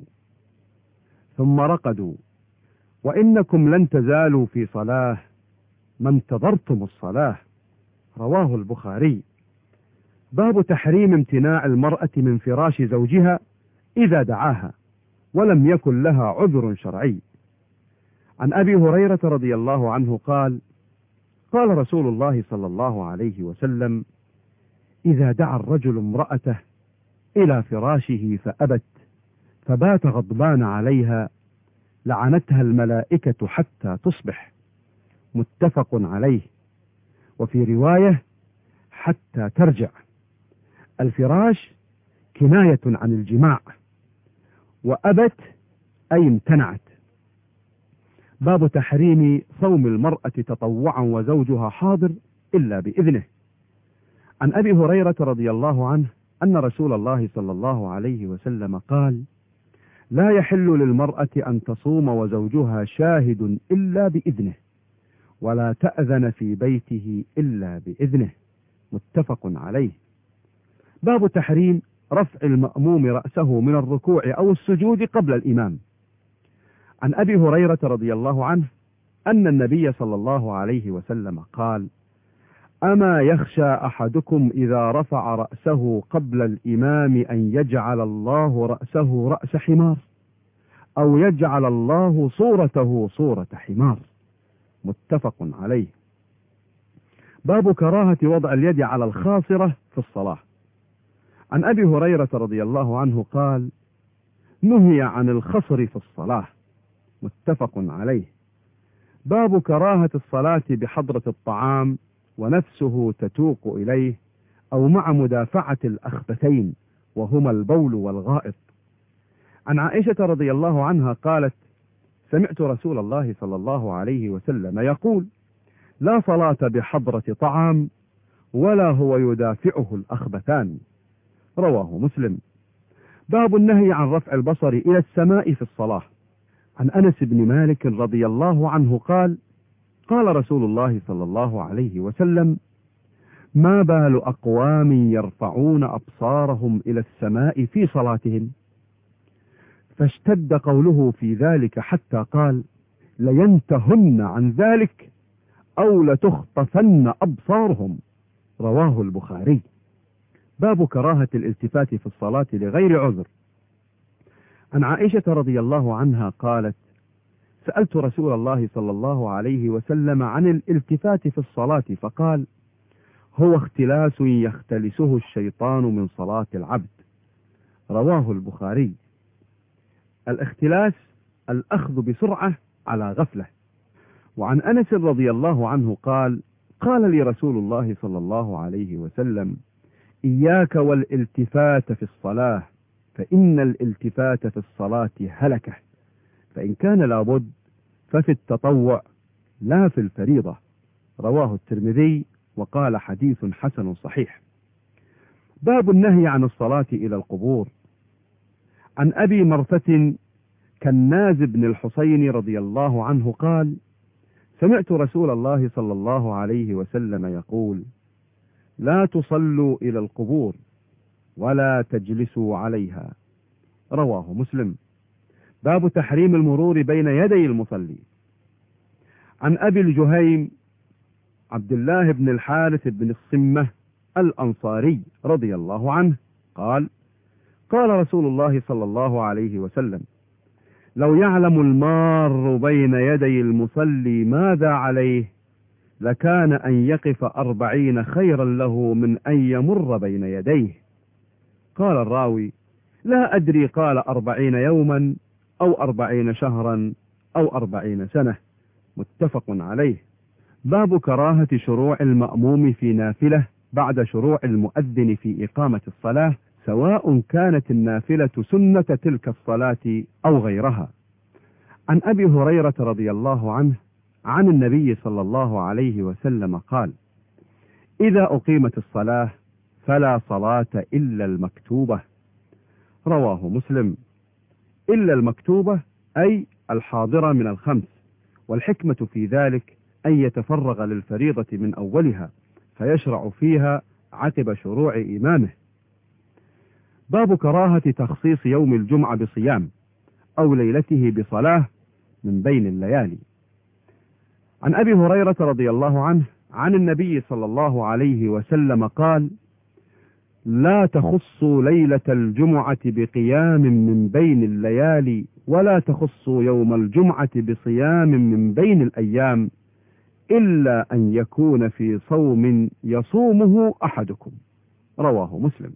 ثم رقدوا، وإنكم لن تزالوا في صلاة ما انتظرتم الصلاة. رواه البخاري. باب تحريم امتناع المرأة من فراش زوجها إذا دعاها ولم يكن لها عذر شرعي. عن أبي هريرة رضي الله عنه قال: قال رسول الله صلى الله عليه وسلم: إذا دعا الرجل امرأته إلى فراشه فأبت فبات غضبان عليها لعنتها الملائكة حتى تصبح. متفق عليه. وفي رواية: حتى ترجع. الفراش كناية عن الجماع، وأبت أي امتنعت. باب تحريم صوم المرأة تطوعا وزوجها حاضر إلا بإذنه. عن أبي هريرة رضي الله عنه أن رسول الله صلى الله عليه وسلم قال: لا يحل للمرأة أن تصوم وزوجها شاهد إلا بإذنه، ولا تأذن في بيته إلا بإذنه. متفق عليه. باب تحريم رفع المأموم رأسه من الركوع أو السجود قبل الإمام. عن أبي هريرة رضي الله عنه أن النبي صلى الله عليه وسلم قال: أما يخشى أحدكم إذا رفع رأسه قبل الإمام أن يجعل الله رأسه رأس حمار، أو يجعل الله صورته صورة حمار. متفق عليه. باب كراهة وضع اليد على الخاصرة في الصلاة. عن أبي هريرة رضي الله عنه قال: نهي عن الخصر في الصلاة. متفق عليه. باب كراهة الصلاة بحضرة الطعام ونفسه تتوق إليه، أو مع مدافعة الأخبثين وهما البول والغائط. عن عائشة رضي الله عنها قالت: سمعت رسول الله صلى الله عليه وسلم يقول: لا صلاة بحضرة طعام ولا هو يدافعه الأخبثان. رواه مسلم. باب النهي عن رفع البصر إلى السماء في الصلاة. عن أنس بن مالك رضي الله عنه قال: قال رسول الله صلى الله عليه وسلم: ما بال أقوام يرفعون أبصارهم إلى السماء في صلاتهم؟ فاشتد قوله في ذلك حتى قال: لينتهن عن ذلك أو لتخطفن أبصارهم. رواه البخاري. باب كراهة الالتفات في الصلاة لغير عذر. عن عائشة رضي الله عنها قالت: سألت رسول الله صلى الله عليه وسلم عن الالتفات في الصلاة فقال: هو اختلاس يختلسه الشيطان من صلاة العبد. رواه البخاري. الاختلاس الأخذ بسرعة على غفلة. وعن أنس رضي الله عنه قال: قال لي رسول الله صلى الله عليه وسلم: إياك والالتفات في الصلاة، فإن الالتفات في الصلاة هلكة، فإن كان لابد ففي التطوع لا في الفريضة. رواه الترمذي وقال: حديث حسن صحيح. باب النهي عن الصلاة إلى القبور. عن أبي مرثة كناز بن الحصين رضي الله عنه قال: سمعت رسول الله صلى الله عليه وسلم يقول: لا تصلوا إلى القبور ولا تجلسوا عليها. رواه مسلم. باب تحريم المرور بين يدي المصلي. عن أبي الجهيم عبد الله بن الحارث بن الصمة الأنصاري رضي الله عنه قال: قال رسول الله صلى الله عليه وسلم: لو يعلم المار بين يدي المصلي ماذا عليه لكان أن يقف 40 خيرا له من أن يمر بين يديه. قال الراوي: لا أدري قال 40 يوما أو 40 شهرا أو 40 سنة. متفق عليه. باب كراهة شروع المأموم في نافلة بعد شروع المؤذن في إقامة الصلاة، سواء كانت النافلة سنة تلك الصلاة أو غيرها. عن أبي هريرة رضي الله عنه عن النبي صلى الله عليه وسلم قال: إذا أقيمت الصلاة فلا صلاة إلا المكتوبة. رواه مسلم. إلا المكتوبة أي الحاضرة من الخمس، والحكمة في ذلك أن يتفرغ للفريضة من أولها فيشرع فيها عقب شروع إمامه. باب كراهة تخصيص يوم الجمعة بصيام أو ليلته بصلاة من بين الليالي. عن أبي هريرة رضي الله عنه عن النبي صلى الله عليه وسلم قال: لا تخصوا ليلة الجمعة بقيام من بين الليالي، ولا تخصوا يوم الجمعة بصيام من بين الأيام، إلا أن يكون في صوم يصومه أحدكم. رواه مسلم.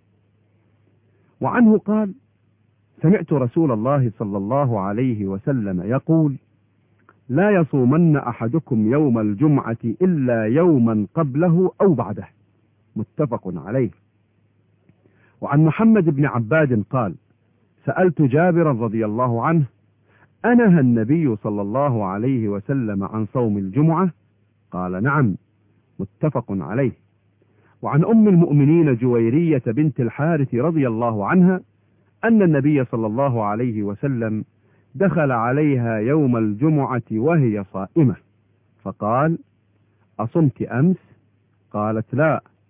وعنه قال: سمعت رسول الله صلى الله عليه وسلم يقول: لا يصومن أحدكم يوم الجمعة إلا يوما قبله أو بعده. متفق عليه. وعن محمد بن عباد قال: سألت جابرا رضي الله عنه: أنهى النبي صلى الله عليه وسلم عن صوم الجمعة؟ قال: نعم. متفق عليه. وعن أم المؤمنين جويرية بنت الحارث رضي الله عنها أن النبي صلى الله عليه وسلم دخل عليها يوم الجمعة وهي صائمة، فقال: أصمت أمس؟ قالت: لا،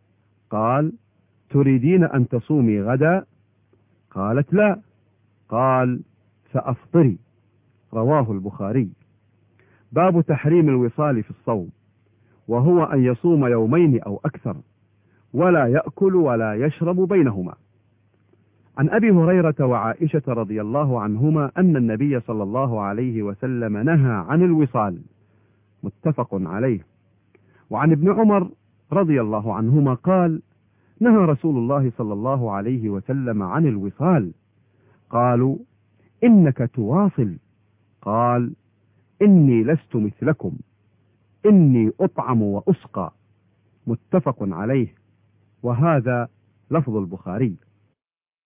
قال: تريدين أن تصومي غدا؟ قالت: لا. قال: فأفطري. رواه البخاري. باب تحريم الوصال في الصوم، وهو أن يصوم يومين أو أكثر، ولا يأكل ولا يشرب بينهما. عن أبي هريرة وعائشة رضي الله عنهما أن النبي صلى الله عليه وسلم نهى عن الوصال، متفق عليه. وعن ابن عمر رضي الله عنهما قال: نهى رسول الله صلى الله عليه وسلم عن الوصال. قالوا: إنك تواصل. قال: إني لست مثلكم، إني أطعم وأسقى. متفق عليه، وهذا لفظ البخاري.